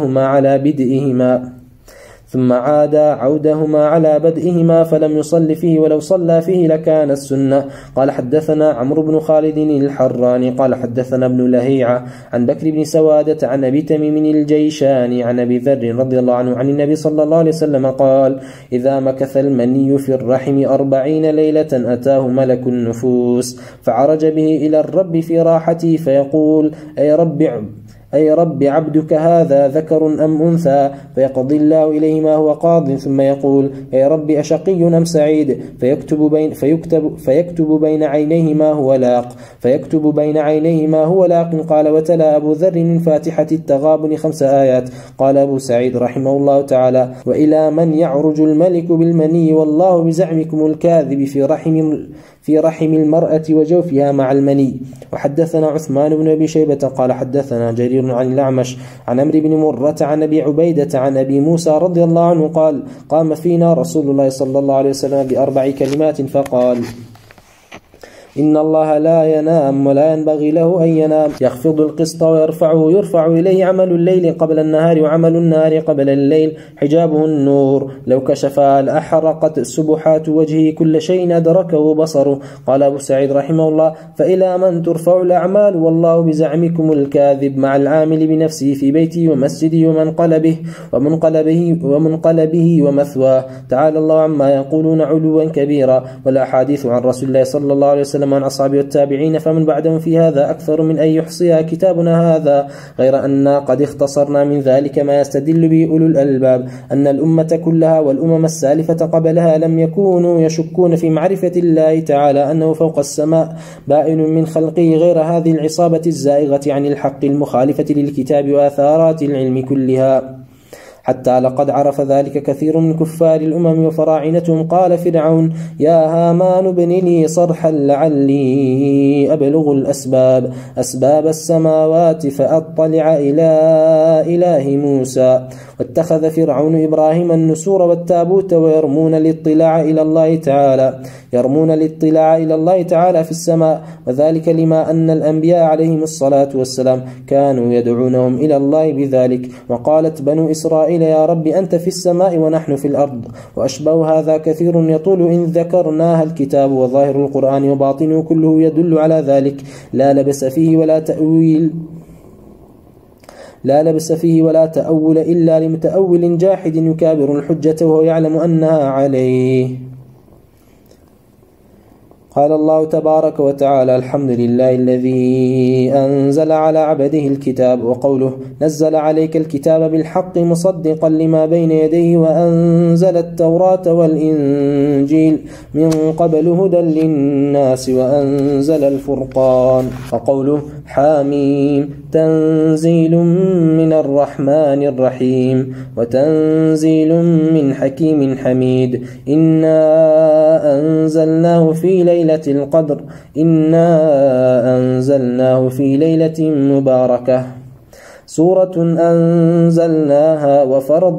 عودهما على بدئهما فلم يصل فيه ولو صلى فيه لكان السنة. قال حدثنا عمرو بن خالد الحراني قال حدثنا ابن لهيعة عن بكر بن سوادة عن أبي تميم الجيشاني عن أبي ذر رضي الله عنه عن النبي صلى الله عليه وسلم قال إذا مكث المني في الرحم 40 ليلة أتاه ملك النفوس فعرج به إلى الرب في راحته فيقول أي رب عبدك هذا ذكر أم أنثى؟ فيقضي الله إليه ما هو قاض ثم يقول يا رب أشقي أم سعيد؟ فيكتب بين عينيه ما هو لاق. قال وتلا أبو ذر من فاتحة التغابن 5 آيات. قال أبو سعيد رحمه الله تعالى وإلى من يعرج الملك بالمني والله بزعمكم الكاذب في رحم المرأة وجوفها مع المني. وحدثنا عثمان بن أبي شيبة قال حدثنا جرير عن الأعمش عن عمرو بن مرة عن أبي عبيدة عن أبي موسى رضي الله عنه قال قام فينا رسول الله صلى الله عليه وسلم ب4 كلمات فقال إن الله لا ينام ولا ينبغي له أن ينام يخفض القسط ويرفعه يرفع إليه عمل الليل قبل النهار وعمل النهار قبل الليل حجابه النور لو كشفها لأحرقت سبحات وجهه كل شيء أدركه بصره. قال أبو سعيد رحمه الله فإلى من ترفع الأعمال والله بزعمكم الكاذب مع العامل بنفسه في بيته ومسجده ومنقلبه ومثواه. تعالى الله عما يقولون علوا كبيرا. والأحاديث عن رسول الله صلى الله عليه وسلم عن أصحابه والتابعين فمن بعدهم في هذا أكثر من أن يحصيها كتابنا هذا غير أننا قد اختصرنا من ذلك ما يستدل به أولو الألباب أن الأمة كلها والأمم السالفة قبلها لم يكونوا يشكون في معرفة الله تعالى أنه فوق السماء بائن من خلقه غير هذه العصابة الزائغة عن الحق المخالفة للكتاب وآثارات العلم كلها حتى لقد عرف ذلك كثير من كفار الأمم وفراعنتهم. قال فرعون يا هامان ابن لي صرحا لعلي أبلغ أسباب السماوات فأطلع إلى إله موسى. واتخذ فرعون إبراهيم النسور والتابوت ويرمون الاطلاع إلى الله تعالى في السماء وذلك لما أن الأنبياء عليهم الصلاة والسلام كانوا يدعونهم إلى الله بذلك. وقالت بنو إسرائيل يا رب أنت في السماء ونحن في الأرض. وأشبه هذا كثير يطول إن ذكرناها الكتاب وظاهر القرآن وباطنه كله يدل على ذلك لا لبس فيه ولا تأول إلا لمتأول جاحد يكابر الحجة وهو يعلم أنها عليه. قال الله تبارك وتعالى الحمد لله الذي أنزل على عبده الكتاب. وقوله نزل عليك الكتاب بالحق مصدقا لما بين يديه وأنزل التوراة والإنجيل من قبل هدى للناس وأنزل الفرقان. وقوله حاميم تنزيل من الرحمن الرحيم وتنزيل من حكيم حميد. إنا أنزلناه في ليلة مباركة سورة أنزلناها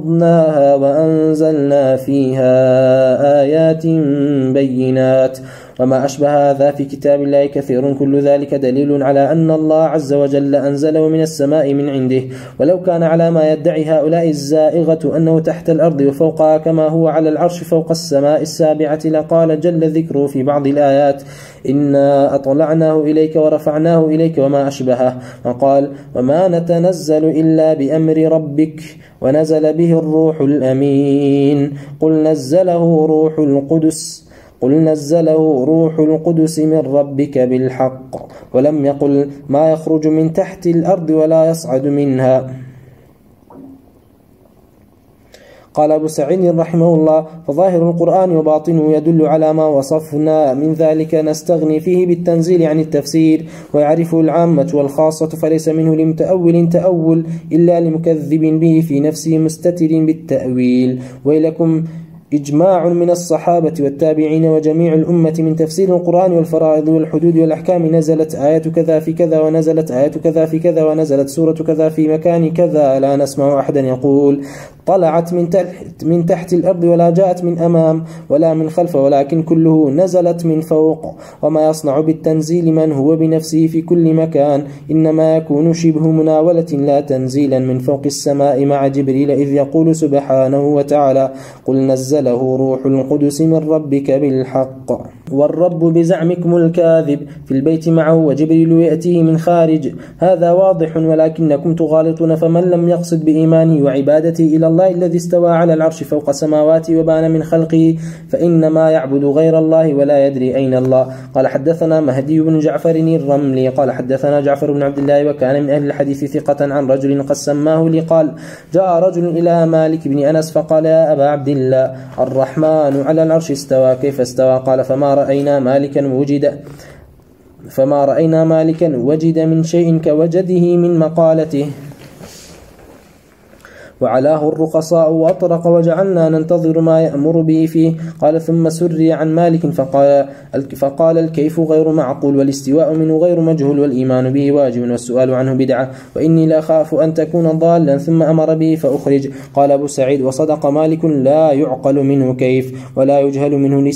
وفرضناها وأنزلنا فيها آيات بينات وما أشبه هذا في كتاب الله كثير، كل ذلك دليل على أن الله عز وجل أنزله من السماء من عنده. ولو كان على ما يدعي هؤلاء الزائغة أنه تحت الأرض وفوقها كما هو على العرش فوق السماء السابعة لقال جل ذكره في بعض الآيات: إنا أطلعناه إليك ورفعناه إليك وما أشبهه. وقال: وما نتنزل إلا بأمر ربك ونزل به الروح الأمين قل نزله روح القدس من ربك بالحق. ولم يقل ما يخرج من تحت الأرض ولا يصعد منها. قال أبو سعيد رحمه الله: فظاهر القرآن وباطنه يدل على ما وصفنا من ذلك، نستغني فيه بالتنزيل عن التفسير، ويعرفه العامة والخاصة، فليس منه لمتأول تأول إلا لمكذب به في نفسه مستتر بالتأويل. ويلكم إجماع من الصحابة والتابعين وجميع الأمة من تفسير القرآن والفرائض والحدود والأحكام: نزلت آية كذا في كذا، ونزلت آية كذا في كذا، ونزلت سورة كذا في مكان كذا. لا نسمع أحدا يقول طلعت من تحت الأرض ولا جاءت من أمام ولا من خلف، ولكن كله نزلت من فوق. وما يصنع بالتنزيل من هو بنفسه في كل مكان إنما يكون شبه مناولة لا تنزيلا من فوق السماء مع جبريل، إذ يقول سبحانه وتعالى: قل نزله روح القدس من ربك بالحق. والرب بزعمكم الكاذب في البيت معه وجبريل يأتيه من خارج، هذا واضح، ولكنكم تغالطون. فمن لم يقصد بإيمانه وعبادته إلى الله الذي استوى على العرش فوق سماواته وبان من خلقه فإنما يعبد غير الله ولا يدري أين الله. قال حدثنا مهدي بن جعفر الرملي قال حدثنا جعفر بن عبد الله وكان من أهل الحديث ثقة عن رجل قد سماه لي قال: جاء رجل إلى مالك بن أنس فقال: يا أبا عبد الله، الرحمن على العرش استوى، كيف استوى؟ قال: فما رأينا مالكا وجد من شيء كوجده من مقالته، وعلاه الرخصاء وأطرق، وجعلنا ننتظر ما يأمر به فيه. قال: ثم سري عن مالك فقال: الكيف غير معقول، والاستواء منه غير مجهول، والإيمان به واجب، والسؤال عنه بدعة، وإني لأخاف أن تكون ضالا. ثم أمر به فأخرج. قال أبو سعيد: وصدق مالك، لا يعقل منه كيف، ولا يجهل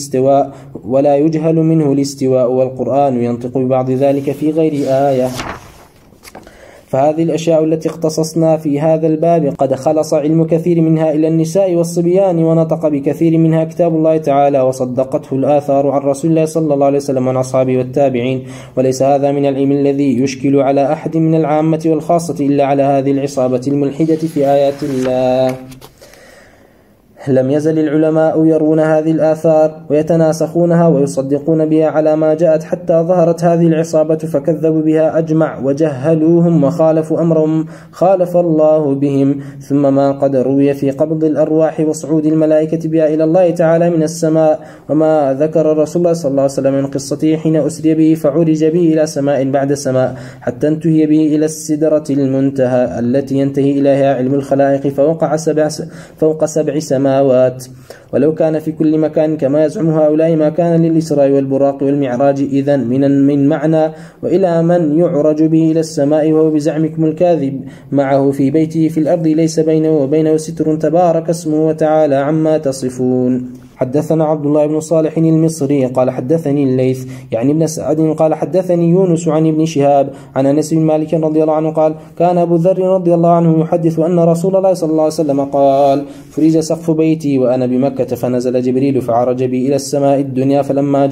منه الاستواء، والقرآن ينطق ببعض ذلك في غير آية. فهذه الأشياء التي اختصصنا في هذا الباب قد خلص علم كثير منها إلى النساء والصبيان، ونطق بكثير منها كتاب الله تعالى، وصدقته الآثار عن رسول الله صلى الله عليه وسلم وعن أصحابه والتابعين. وليس هذا من العلم الذي يشكل على أحد من العامة والخاصة إلا على هذه العصابة الملحدة في آيات الله. لم يزل العلماء يرون هذه الآثار ويتناسخونها ويصدقون بها على ما جاءت، حتى ظهرت هذه العصابة فكذبوا بها أجمع وجهلوهم وخالفوا أمرهم، خالف الله بهم. ثم ما قد روي في قبض الأرواح وصعود الملائكة بها إلى الله تعالى من السماء، وما ذكر رسول الله صلى الله عليه وسلم من قصته حين أسري به فعرج به إلى سماء بعد سماء، حتى انتهي به إلى السدرة المنتهى التي ينتهي إليها علم الخلائق فوق 7 سماوات. ولو كان في كل مكان كما يزعم هؤلاء ما كان للإسراء والبراق والمعراج إذن من معنى، وإلى من يعرج به إلى السماء وهو بزعمكم الكاذب معه في بيته في الأرض ليس بينه وبينه ستر تبارك اسمه وتعالى عما تصفون. حدثنا عبد الله بن صالح المصري قال حدثني الليث يعني ابن سعد قال حدثني يونس عن ابن شهاب عن أنس بن مالك رضي الله عنه قال: كان أبو ذر رضي الله عنه يحدث أن رسول الله صلى الله عليه وسلم قال: فرج سقف بيتي وأنا بمكة فنزل جبريل فعرج بي إلى السماء الدنيا، فلما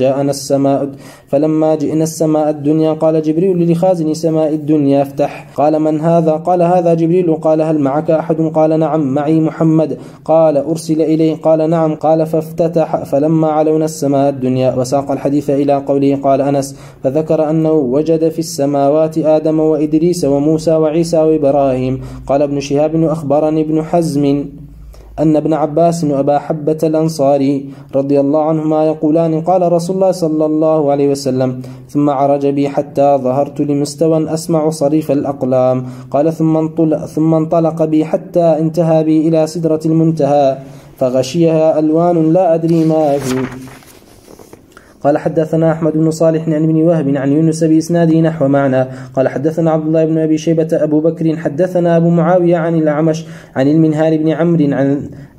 جئنا السماء الدنيا قال جبريل لخازن سماء الدنيا: افتح. قال: من هذا؟ قال: هذا جبريل. قال: هل معك أحد؟ قال: نعم معي محمد. قال: أرسل إليه؟ قال: نعم. قال: فافتتح. فلما علونا السماء الدنيا. وساق الحديث إلى قوله. قال أنس: فذكر أنه وجد في السماوات آدم وإدريس وموسى وعيسى وإبراهيم. قال ابن شهاب: أخبرني ابن حزم أن ابن عباس وأبا حبة الأنصاري رضي الله عنهما يقولان: قال رسول الله صلى الله عليه وسلم: ثم عرج بي حتى ظهرت لمستوى أسمع صريف الأقلام. قال: ثم انطلق بي حتى انتهى بي إلى سدرة المنتهى فغشيها ألوان لا أدري ما هي. قال حدثنا أحمد بن صالح عن ابن وهب عن يونس بإسناده نحو معنى. قال حدثنا عبد الله بن أبي شيبة أبو بكر حدثنا أبو معاوية عن الأعمش عن المنهال بن عمرو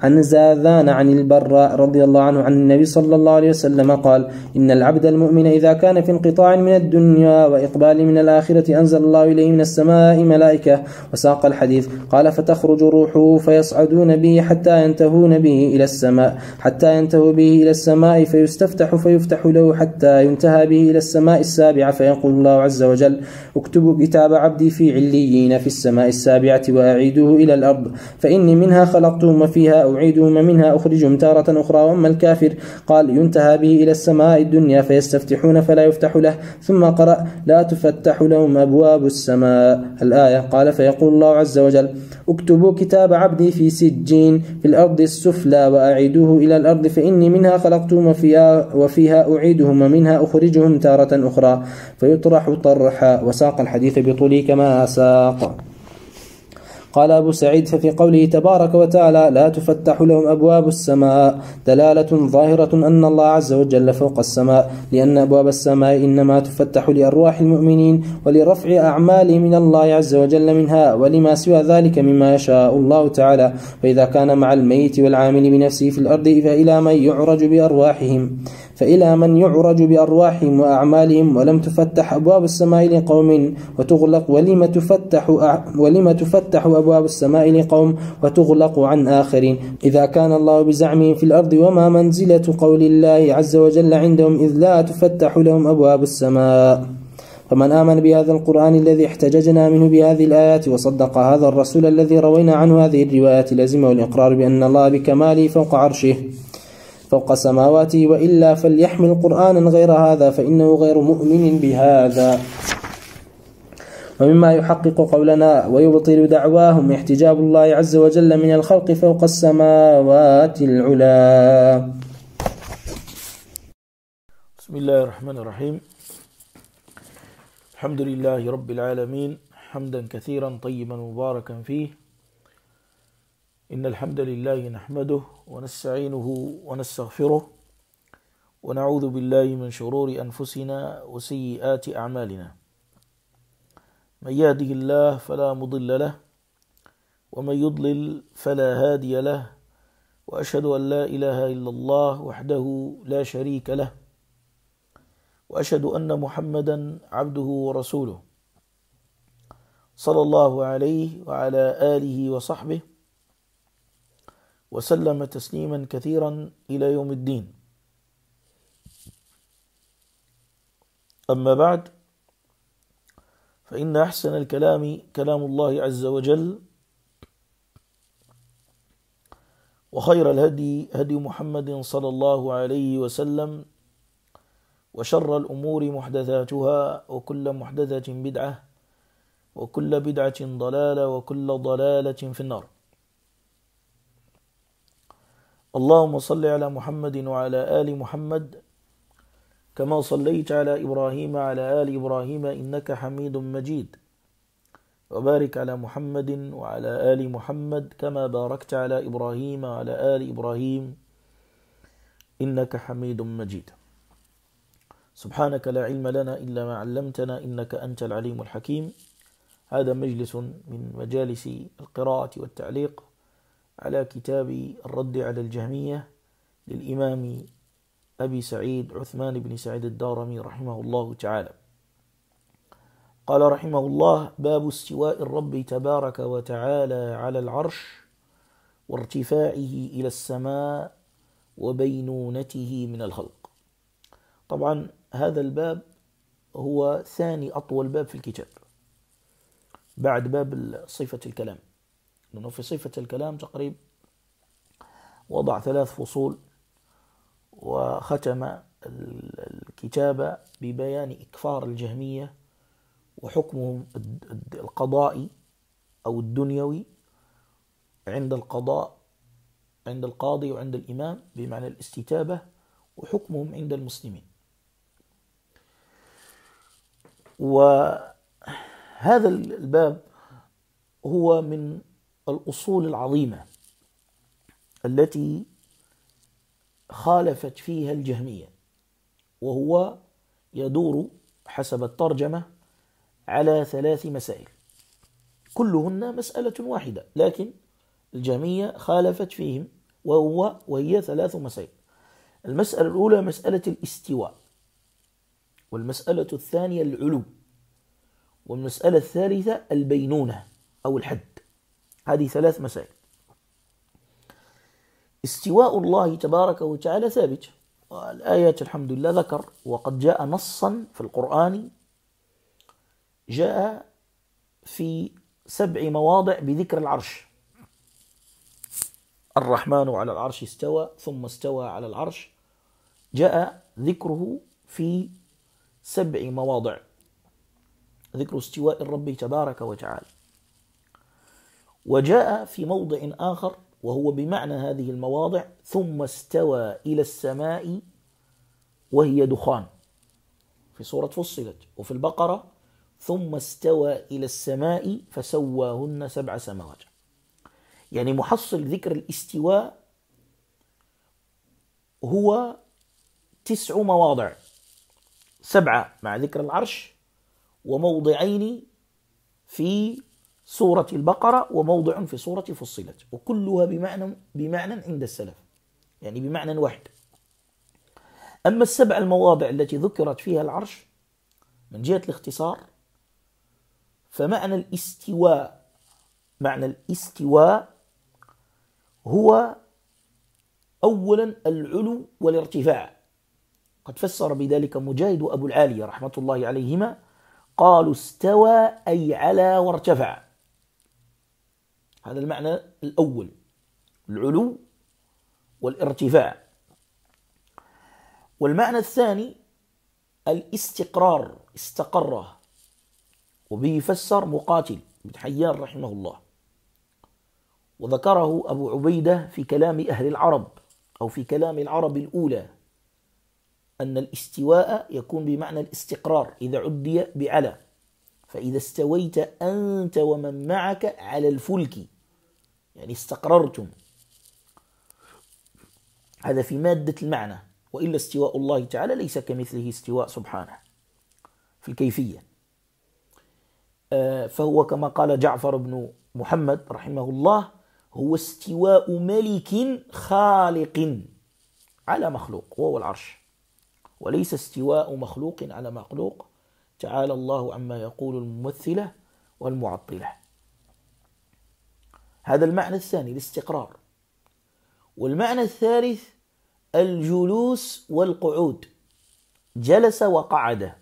عن زاذان عن البراء رضي الله عنه عن النبي صلى الله عليه وسلم قال: إن العبد المؤمن إذا كان في انقطاع من الدنيا وإقبال من الآخرة أنزل الله إليه من السماء ملائكة. وساق الحديث قال: فتخرج روحه فيصعدون به حتى ينتهوا به إلى السماء فيفتح له حتى ينتهى به إلى السماء السابعة، فيقول الله عز وجل: اكتبوا كتاب عبدي في عليين في السماء السابعة وأعيدوه إلى الأرض، فإني منها خلقتهم وفيها أعيدهم ومنها أخرجهم تارة أخرى. وأما الكافر قال: ينتهى به إلى السماء الدنيا فيستفتحون فلا يفتح له، ثم قرأ: لا تفتح لهم أبواب السماء الآية. قال: فيقول الله عز وجل: اكتبوا كتاب عبدي في سجين في الأرض السفلى وأعيدوه إلى الأرض، فإني منها خلقتهم وفيها أعيدهم ومنها أخرجهم تارة أخرى، فيطرح طرحا. وساق الحديث بطوله كما ساق. قال أبو سعيد: ففي قوله تبارك وتعالى: لا تفتح لهم أبواب السماء، دلالة ظاهرة أن الله عز وجل فوق السماء، لأن أبواب السماء إنما تفتح لأرواح المؤمنين ولرفع أعمالهم من الله عز وجل منها، ولما سوى ذلك مما يشاء الله تعالى. فإذا كان مع الميت والعامل بنفسه في الأرض فإلى من يعرج بأرواحهم وأعمالهم، ولم تفتح أبواب السماء لقوم وتغلق، ولم تفتح أبواب السماء لقوم وتغلق عن آخرين، إذا كان الله بزعمهم في الأرض. وما منزلة قول الله عز وجل عندهم إذ لا تفتح لهم أبواب السماء؟ فمن آمن بهذا القرآن الذي احتججنا منه بهذه الآيات وصدق هذا الرسول الذي روينا عنه هذه الروايات لزمه الإقرار بأن الله بكماله فوق عرشه فوق سماواته، وإلا فليحمل قرآنا غير هذا فإنه غير مؤمن بهذا. ومما يحقق قولنا ويبطل دعواهم احتجاب الله عز وجل من الخلق فوق السماوات العلا. بسم الله الرحمن الرحيم. الحمد لله رب العالمين، حمدا كثيرا طيبا مباركا فيه. إن الحمد لله نحمده ونستعينه ونستغفره، ونعوذ بالله من شرور أنفسنا وسيئات أعمالنا. من يهده الله فلا مضل له، ومن يضلل فلا هادي له، وأشهد أن لا إله إلا الله وحده لا شريك له، وأشهد أن محمدا عبده ورسوله صلى الله عليه وعلى آله وصحبه وسلم تسليما كثيرا إلى يوم الدين. أما بعد، فإن أحسن الكلام كلام الله عز وجل، وخير الهدي هدي محمد صلى الله عليه وسلم، وشر الأمور محدثاتها، وكل محدثة بدعة، وكل بدعة ضلالة، وكل ضلالة في النار. اللهم صل على محمد وعلى آل محمد كما صليت على إبراهيم وعلى آل إبراهيم إنك حميد مجيد، وبارك على محمد وعلى آل محمد كما باركت على إبراهيم وعلى آل إبراهيم إنك حميد مجيد. سبحانك لا علم لنا إلا ما علمتنا إنك أنت العليم الحكيم. هذا مجلس من مجالس القراءة والتعليق على كتاب الرد على الجهمية للإمام أبي سعيد عثمان بن سعيد الدارمي رحمه الله تعالى. قال رحمه الله: باب استواء الرب تبارك وتعالى على العرش وارتفاعه إلى السماء وبينونته من الخلق. طبعا هذا الباب هو ثاني أطول باب في الكتاب بعد باب صفة الكلام، لأنه في صفة الكلام تقريبا وضع 3 فصول، وختم الكتاب ببيان إكفار الجهمية وحكمهم القضائي أو الدنيوي عند القضاء، عند القاضي وعند الإمام بمعنى الاستتابة، وحكمهم عند المسلمين. وهذا الباب هو من الأصول العظيمة التي خالفت فيها الجهمية، وهو يدور حسب الترجمة على 3 مسائل، كلهن مسألة واحدة، لكن الجهمية خالفت فيهم وهي 3 مسائل. المسألة الأولى مسألة الاستواء، والمسألة الثانية العلو، والمسألة الثالثة البينونة أو الحد. هذه 3 مسائل. استواء الله تبارك وتعالى ثابت، والآيات الحمد لله ذكر، وقد جاء نصا في القرآن، جاء في 7 مواضع بذكر العرش. الرحمن على العرش استوى ثم استوى على العرش، جاء ذكره في 7 مواضع، ذكر استواء الرب تبارك وتعالى. وجاء في موضع آخر وهو بمعنى هذه المواضع: ثم استوى إلى السماء وهي دخان، في سورة فصلت. وفي البقرة: ثم استوى إلى السماء فسواهن 7 سماوات. يعني محصل ذكر الاستواء هو 9 مواضع، 7 مع ذكر العرش، وموضعين في سورة البقرة، وموضع في سورة فصلت، وكلها بمعنى عند السلف، يعني بمعنى واحد. أما 7 المواضع التي ذكرت فيها العرش من جهة الاختصار، فمعنى الاستواء، معنى الاستواء هو أولا العلو والارتفاع. قد فسر بذلك مجاهد وأبو العالية رحمة الله عليهما، قالوا استوى أي على وارتفع. هذا المعنى الأول، العلو والارتفاع. والمعنى الثاني الاستقرار، استقره، وبه فسر مقاتل بن حيان رحمه الله، وذكره أبو عبيدة في كلام أهل العرب أو في كلام العرب الأولى، أن الاستواء يكون بمعنى الاستقرار إذا عدي بعلى، فإذا استويت أنت ومن معك على الفلك، يعني استقررتم. هذا في مادة المعنى، وإلا استواء الله تعالى ليس كمثله استواء سبحانه في الكيفية. فهو كما قال جعفر بن محمد رحمه الله: هو استواء ملك خالق على مخلوق، وهو العرش، وليس استواء مخلوق على مخلوق، تعالى الله عما يقول الممثلة والمعطلة. هذا المعنى الثاني، الاستقرار. والمعنى الثالث الجلوس والقعود، جلس وقعد.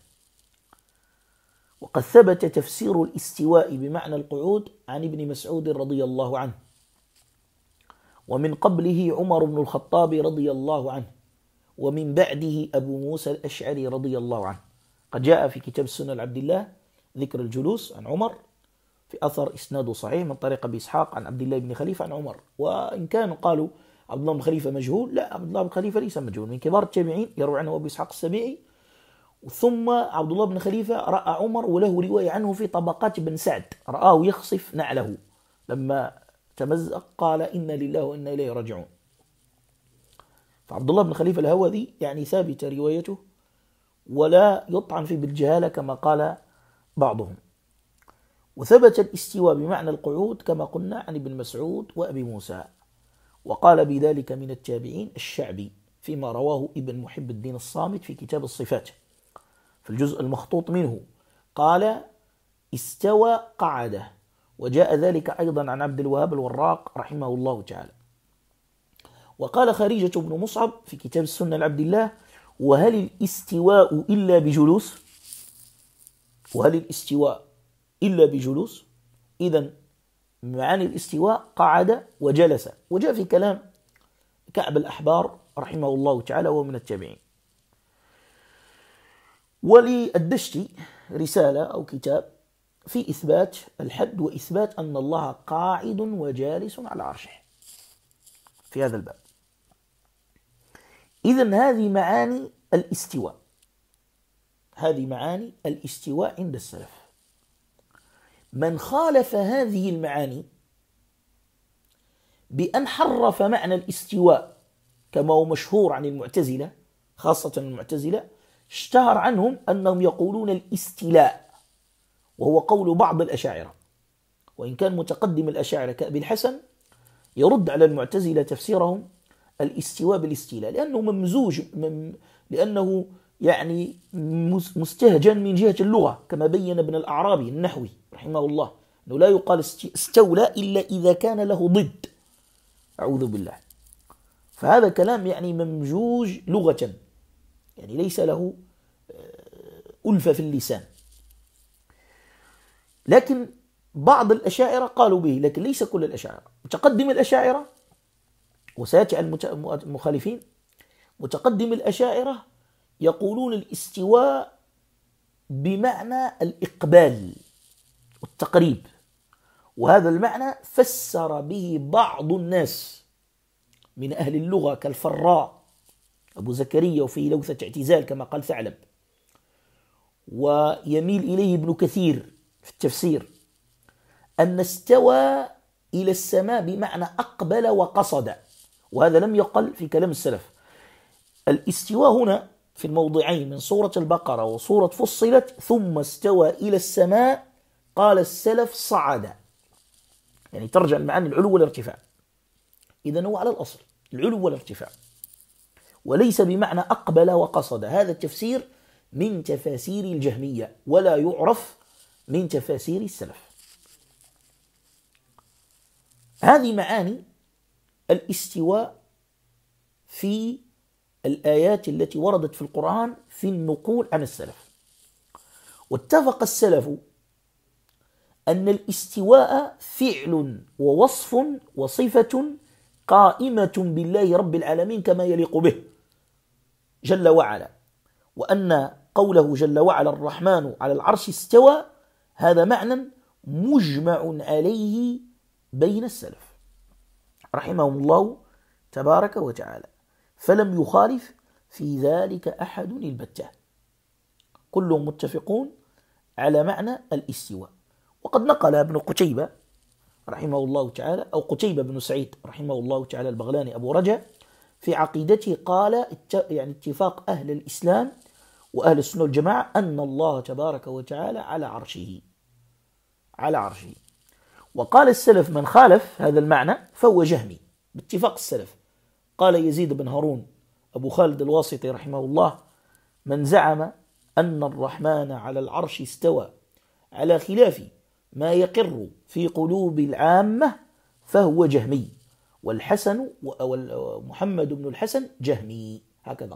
وقد ثبت تفسير الاستواء بمعنى القعود عن ابن مسعود رضي الله عنه، ومن قبله عمر بن الخطاب رضي الله عنه، ومن بعده أبو موسى الأشعري رضي الله عنه. قد جاء في كتاب السنة لعبد الله ذكر الجلوس عن عمر في أثر إسناده صحيح من طريق أبي إسحاق عن عبد الله بن خليفة عن عمر. وإن كانوا قالوا عبد الله بن خليفة مجهول، لا، عبد الله بن خليفة ليس مجهول، من كبار التابعين، يروي عنه أبو إسحاق السبيعي. ثم عبد الله بن خليفة رأى عمر، وله رواية عنه في طبقات بن سعد، رآه يخصف نعله لما تمزق، قال إنا لله وإنا إليه راجعون. فعبد الله بن خليفة الهوذي يعني ثابت روايته، ولا يطعن فيه بالجهالة كما قال بعضهم. وثبت الاستواء بمعنى القعود كما قلنا عن ابن مسعود وأبي موسى، وقال بذلك من التابعين الشعبي فيما رواه ابن محب الدين الصامت في كتاب الصفات في الجزء المخطوط منه، قال استوى قعده. وجاء ذلك أيضا عن عبد الوهاب الوراق رحمه الله تعالى. وقال خارجة بن مصعب في كتاب السنة لعبد الله: وهل الاستواء إلا بجلوس؟ وهل الاستواء إلا بجلوس؟ إذن معاني الاستواء قعد وجلس. وجاء في كلام كعب الأحبار رحمه الله تعالى ومن التابعين. وللدشتي رسالة أو كتاب في إثبات الحد وإثبات أن الله قاعد وجالس على عرشه في هذا الباب. إذن هذه معاني الاستواء، هذه معاني الاستواء عند السلف. من خالف هذه المعاني بأن حرف معنى الاستواء كما هو مشهور عن المعتزلة، خاصة المعتزلة اشتهر عنهم أنهم يقولون الاستيلاء، وهو قول بعض الأشاعرة، وإن كان متقدم الأشاعرة كأبي الحسن يرد على المعتزلة تفسيرهم الاستواء بالاستيلاء، لأنه ممزوج، لأنه يعني مستهجن من جهة اللغة، كما بين ابن الأعرابي النحوي رحمه الله أنه لا يقال استولى إلا إذا كان له ضد، أعوذ بالله. فهذا كلام يعني ممزوج لغة، يعني ليس له ألفة في اللسان. لكن بعض الأشاعرة قالوا به، لكن ليس كل الأشاعرة. متقدم الأشاعرة، وسيأتي على المخالفين، متقدم الأشاعرة يقولون الاستواء بمعنى الإقبال والتقريب، وهذا المعنى فسر به بعض الناس من أهل اللغة كالفراء أبو زكريا وفيه لوثة اعتزال كما قال ثعلب، ويميل إليه ابن كثير في التفسير، أن استوى إلى السماء بمعنى أقبل وقصد، وهذا لم يقل في كلام السلف. الاستواء هنا في الموضعين من سورة البقرة وسورة فصلت، ثم استوى إلى السماء، قال السلف صعد، يعني ترجع المعاني العلو والارتفاع. إذن هو على الأصل العلو والارتفاع، وليس بمعنى أقبل وقصد. هذا التفسير من تفاسير الجهمية ولا يعرف من تفاسير السلف. هذه معاني الاستواء في الآيات التي وردت في القرآن في النقول عن السلف. واتفق السلف أن الاستواء فعل ووصف وصفة قائمة بالله رب العالمين كما يليق به جل وعلا، وأن قوله جل وعلا الرحمن على العرش استوى، هذا معنى مجمع عليه بين السلف رحمهم الله تبارك وتعالى، فلم يخالف في ذلك أحد البتة، كلهم متفقون على معنى الاستواء. وقد نقل ابن قتيبة رحمه الله تعالى، أو قتيبة بن سعيد رحمه الله تعالى البغلاني أبو رجا في عقيدته، قال يعني اتفاق أهل الإسلام وأهل السنة والجماعة أن الله تبارك وتعالى على عرشه، على عرشه. وقال السلف من خالف هذا المعنى فهو جهمي باتفاق السلف. قال يزيد بن هارون أبو خالد الواسطي رحمه الله: من زعم أن الرحمن على العرش استوى على خلاف ما يقر في قلوب العامة فهو جهمي، والحسن ومحمد بن الحسن جهمي، هكذا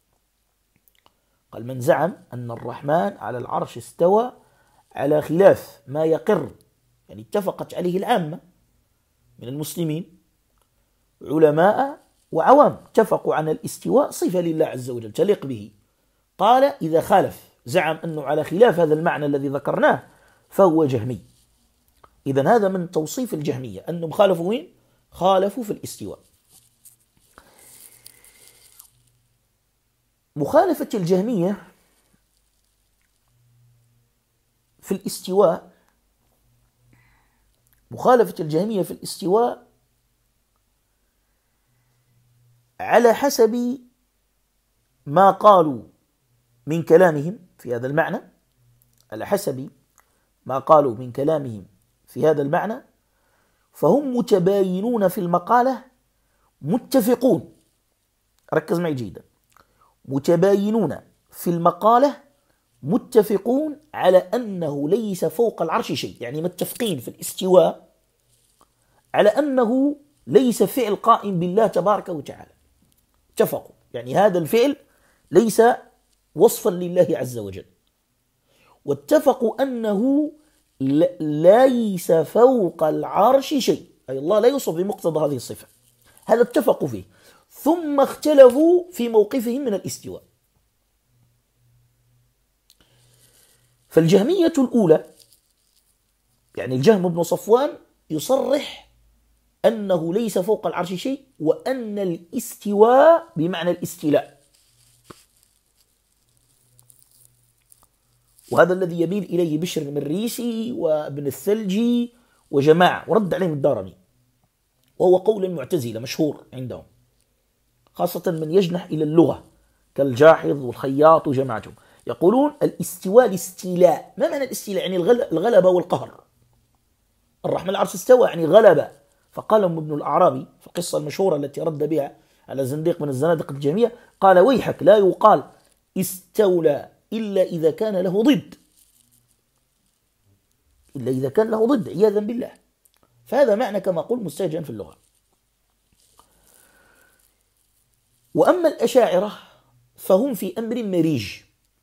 قال من زعم أن الرحمن على العرش استوى على خلاف ما يقر، يعني اتفقت عليه العامة من المسلمين، علماء وعوام اتفقوا عن الاستواء صفة لله عز وجل تليق به. قال إذا خالف زعم أنه على خلاف هذا المعنى الذي ذكرناه فهو جهمي. إذن هذا من توصيف الجهمية أنهم خالفوا وين؟ خالفوا في الاستواء. مخالفة الجهمية في الاستواء، مخالفة الجهمية في الاستواء على حسب ما قالوا من كلامهم في هذا المعنى، على حسب ما قالوا من كلامهم في هذا المعنى، فهم متباينون في المقالة متفقون، ركز معي جيدا، متباينون في المقالة متفقون على أنه ليس فوق العرش شيء، يعني متفقين في الاستواء على أنه ليس فعل قائم بالله تبارك وتعالى، اتفقوا، يعني هذا الفعل ليس وصفا لله عز وجل، واتفقوا أنه ليس فوق العرش شيء، أي الله لا يوصف بمقتضى هذه الصفة، هذا اتفقوا فيه. ثم اختلفوا في موقفهم من الاستواء. فالجهمية الأولى يعني الجهم بن صفوان يصرح أنه ليس فوق العرش شيء، وأن الاستواء بمعنى الاستيلاء، وهذا الذي يميل إليه بشر المريسي وابن الثلجي وجماعة، ورد عليهم الدارمي، وهو قول المعتزلة مشهور عندهم، خاصة من يجنح إلى اللغة كالجاحظ والخياط وجماعتهم، يقولون الاستواء الاستيلاء. ما معنى الاستيلاء؟ يعني الغلبة والقهر. الرحمن العرش استوى يعني غلب فقال ابن الأعرابي في القصة المشهورة التي رد بها على زنديق من الزنادقة الجميع، قال: ويحك، لا يقال استولى إلا إذا كان له ضد، إلا إذا كان له ضد، عياذا بالله. فهذا معنى كما قلت مستهجن في اللغة. وأما الأشاعرة فهم في أمر مريج،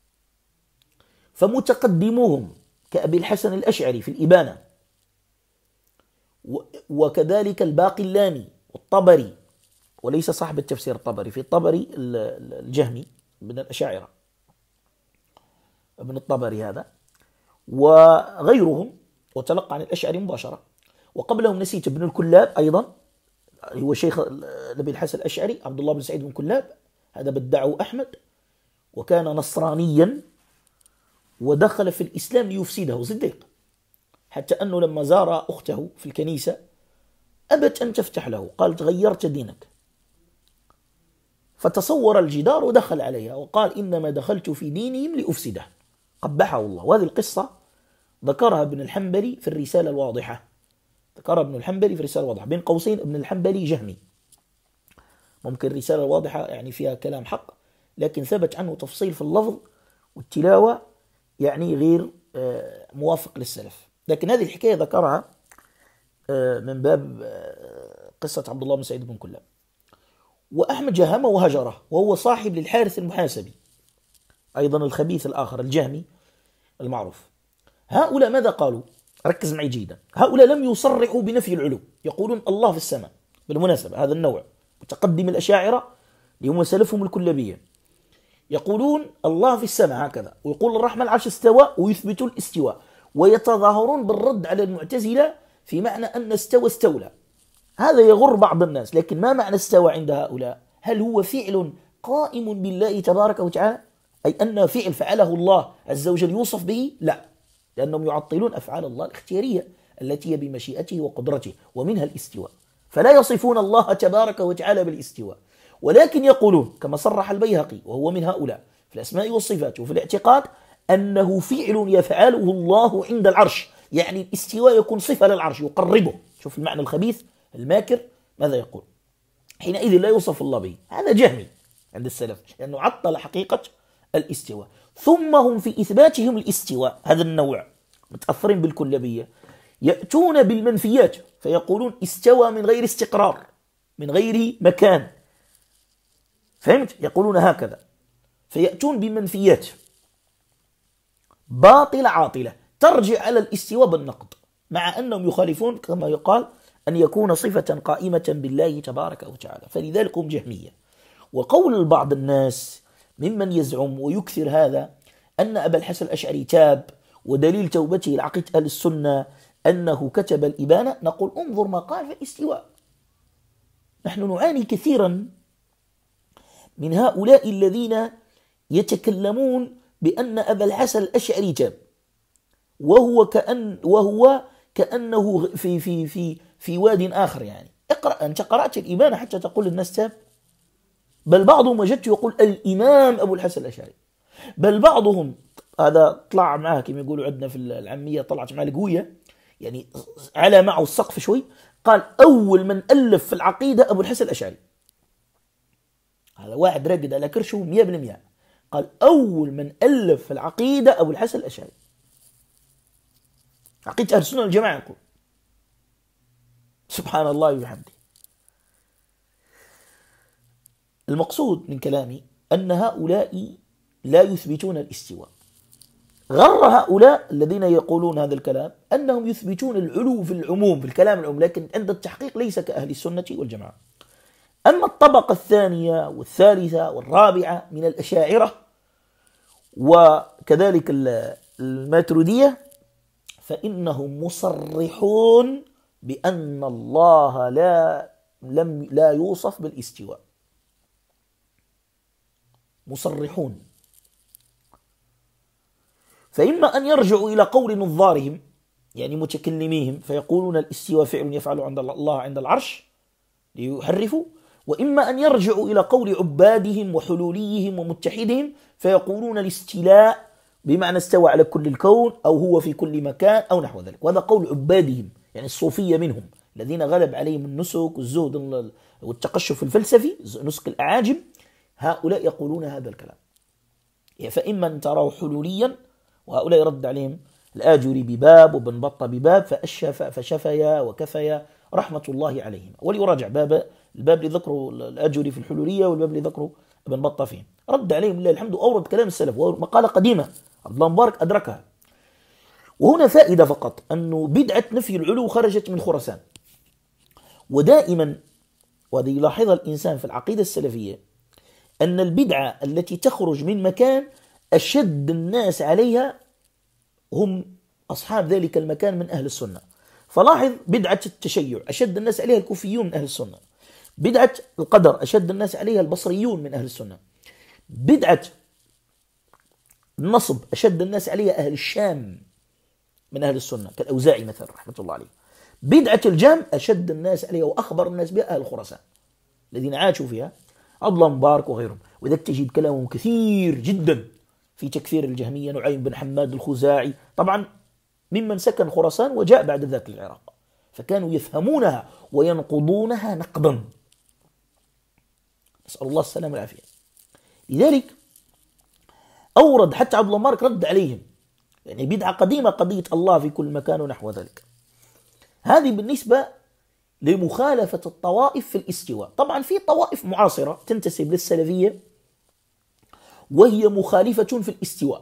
فمتقدموهم كأبي الحسن الأشعري في الإبانة، وكذلك الباقلاني والطبري، وليس صاحب التفسير الطبري، في الطبري الجهمي من الأشاعرة ابن الطبري هذا، وغيرهم، وتلقى عن الأشعري مباشرة. وقبلهم نسيت ابن الكلاب أيضا، هو شيخ أبي الحسن الأشعري، عبد الله بن سعيد بن كلاب، هذا بدعه أحمد، وكان نصرانيا ودخل في الإسلام ليفسده، زنديق، حتى أنه لما زار أخته في الكنيسة أبت أن تفتح له، قالت: غيرت دينك، فتصور الجدار ودخل عليها وقال: إنما دخلت في دينهم لأفسده، قبحه الله. وهذه القصة ذكرها ابن الحنبلي في الرسالة الواضحة، ذكرها ابن الحنبلي في الرسالة الواضحة، بين قوسين ابن الحنبلي جهمي، ممكن الرسالة الواضحة يعني فيها كلام حق، لكن ثبت عنه تفصيل في اللفظ والتلاوة يعني غير موافق للسلف. لكن هذه الحكاية ذكرها من باب قصة عبد الله بن سعيد بن كلاب. وأحمد جهمه وهجره، وهو صاحب للحارث المحاسبي أيضا الخبيث الآخر الجهمي المعروف. هؤلاء ماذا قالوا؟ ركز معي جيدا. هؤلاء لم يصرحوا بنفي العلو، يقولون الله في السماء. بالمناسبة هذا النوع متقدم الأشاعرة اللي هم سلفهم الكلابية، يقولون الله في السماء هكذا، ويقول الرحمن العرش استوى، ويثبتوا الاستواء، ويتظاهرون بالرد على المعتزلة في معنى أن استولى. هذا يغر بعض الناس، لكن ما معنى استوى عند هؤلاء؟ هل هو فعل قائم بالله تبارك وتعالى، أي أن فعل فعله الله عز وجل يوصف به؟ لا، لأنهم يعطلون أفعال الله الاختيارية التي هي بمشيئته وقدرته، ومنها الاستواء، فلا يصفون الله تبارك وتعالى بالاستواء، ولكن يقولون كما صرح البيهقي وهو من هؤلاء في الأسماء والصفات وفي الاعتقاد أنه فعل يفعله الله عند العرش، يعني الاستواء يكون صفة للعرش يقربه. شوف المعنى الخبيث الماكر ماذا يقول، حينئذ لا يوصف الله به. هذا جهمي عند السلف، لأنه عطل حقيقة الاستواء. ثم هم في إثباتهم الاستواء، هذا النوع متأثرين بالكلابية، يأتون بالمنفيات فيقولون استوى من غير استقرار، من غير مكان، فهمت؟ يقولون هكذا، فيأتون بمنفيات باطلة عاطلة ترجع على الاستواء بالنقد، مع أنهم يخالفون كما يقال أن يكون صفة قائمة بالله تبارك وتعالى، فلذلك هم جهمية. وقول بعض الناس ممن يزعم ويكثر هذا أن أبا الحسن الأشعري تاب، ودليل توبته العقيدة أهل السنة أنه كتب الإبانة، نقول انظر ما قال في الاستواء. نحن نعاني كثيرا من هؤلاء الذين يتكلمون بأن أبا الحسن الأشعري تاب، وهو كأنه في واد آخر. يعني اقرأ، أنت قرأت الإبانة حتى تقول للناس تاب؟ بل بعضهم وجدت يقول الإمام أبو الحسن الأشعري، بل بعضهم هذا طلع معاه كما يقولوا عندنا في العامية، طلعت معاه القوية، يعني على معه السقف شوي، قال أول من ألف في العقيدة أبو الحسن الأشعري. هذا واحد رقد على كرشه 100%، قال أول من ألف في العقيدة أبو الحسن الأشعري، عقيدة أهل السنة والجماعة. يقول سبحان الله وبحمده. المقصود من كلامي أن هؤلاء لا يثبتون الاستواء. غر هؤلاء الذين يقولون هذا الكلام أنهم يثبتون العلو في العموم، في الكلام العموم، لكن عند التحقيق ليس كأهل السنة والجماعة. أما الطبقة الثانية والثالثة والرابعة من الأشاعرة وكذلك الماتريدية فإنهم مصرحون بأن الله لا يوصف بالاستواء، مصرحون. فإما أن يرجعوا إلى قول نظارهم يعني متكلميهم فيقولون الاستواء فعل يفعل عند الله عند العرش ليحرفوا، وإما أن يرجعوا إلى قول عبادهم وحلوليهم ومتحدهم فيقولون الاستيلاء بمعنى استوى على كل الكون أو هو في كل مكان أو نحو ذلك، وهذا قول عبادهم يعني الصوفية منهم الذين غلب عليهم النسك والزهد والتقشف الفلسفي، نسك الأعاجم، هؤلاء يقولون هذا الكلام. فإما أن تراه حلوليا، وهؤلاء رد عليهم الآجري بباب وابن بطة بباب، فشفيا وكفيا رحمة الله عليهم. وليراجع الباب اللي ذكره الآجري في الحلولية والباب اللي ذكره ابن بطة فيه. رد عليهم لله الحمد، وأورد كلام السلف، ومقالة قديمة عبد الله مبارك أدركها. وهنا فائدة فقط، أنه بدعة نفي العلو خرجت من خراسان. ودائما، وهذا يلاحظها الإنسان في العقيدة السلفية، أن البدعة التي تخرج من مكان أشد الناس عليها هم أصحاب ذلك المكان من أهل السنة. فلاحظ بدعة التشيع أشد الناس عليها الكوفيون من أهل السنة، بدعة القدر أشد الناس عليها البصريون من أهل السنة، بدعة النصب أشد الناس عليها أهل الشام من أهل السنة كالأوزاعي مثلا رحمة الله عليه، بدعة الجهم أشد الناس عليها وأخبر الناس بها أهل خراسان الذين عاشوا فيها، عبد الله مبارك وغيرهم. وإذا تجد كلامهم كثير جدا في تكفير الجهمية، نعيم بن حماد الخزاعي طبعا ممن سكن خراسان وجاء بعد ذاك العراق، فكانوا يفهمونها وينقضونها نقضا، نسأل الله السلامة والعافية. لذلك أورد حتى عبد الله مبارك رد عليهم، يعني بدعة قديمة قضية الله في كل مكان ونحو ذلك. هذه بالنسبة لمخالفة الطوائف في الاستواء. طبعا في طوائف معاصرة تنتسب للسلفية وهي مخالفة في الاستواء،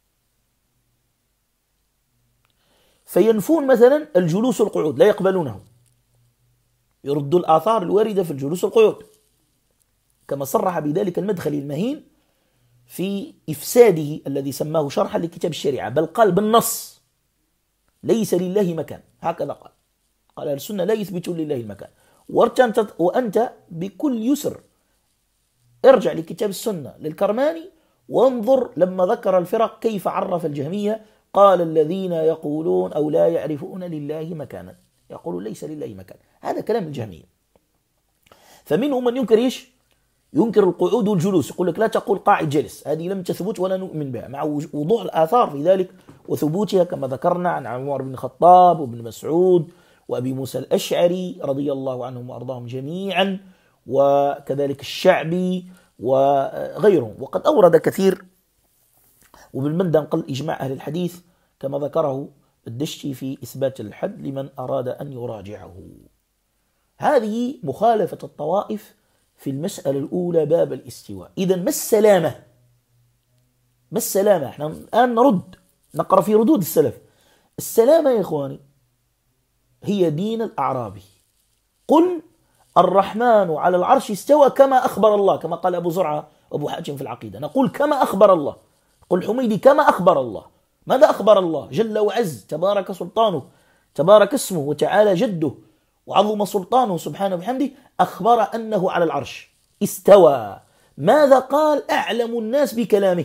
فينفون مثلا الجلوس والقعود، لا يقبلونه، يردوا الآثار الواردة في الجلوس والقعود، كما صرح بذلك المدخلي المهين في إفساده الذي سماه شرحا لكتاب الشريعة، بل قال بالنص ليس لله مكان، هكذا قال أهل السنة لا يثبتون لله المكان. وأنت بكل يسر ارجع لكتاب السنة للكرماني وانظر لما ذكر الفرق كيف عرف الجهمية، قال الذين يقولون أو لا يعرفون لله مكانا، يقولون ليس لله مكان، هذا كلام الجهمية. فمنهم من ينكر إيش؟ ينكر القعود والجلوس، يقول لك لا تقول قاعد جلس، هذه لم تثبت ولا نؤمن بها، مع وضوح الآثار في ذلك وثبوتها كما ذكرنا عن عمر بن الخطاب وابن مسعود وأبي موسى الأشعري رضي الله عنهم وأرضاهم جميعا، وكذلك الشعبي وغيرهم. وقد أورد كثير، وبالمندى نقل إجماع أهل الحديث كما ذكره الدشتي في إثبات الحد لمن أراد أن يراجعه. هذه مخالفة الطوائف في المسألة الأولى باب الاستواء. إذن ما السلامة؟ ما السلامة؟ احنا الآن نقرأ في ردود السلف. السلامة يا إخواني هي دين الأعرابي، قل الرحمن على العرش استوى كما أخبر الله، كما قال أبو زرعة وأبو حاتم في العقيدة، نقول كما أخبر الله. قل حميدي كما أخبر الله. ماذا أخبر الله جل وعز تبارك سلطانه، تبارك اسمه وتعالى جده وعظم سلطانه سبحانه وبحمده؟ أخبر أنه على العرش استوى. ماذا قال؟ أعلم الناس بكلامه.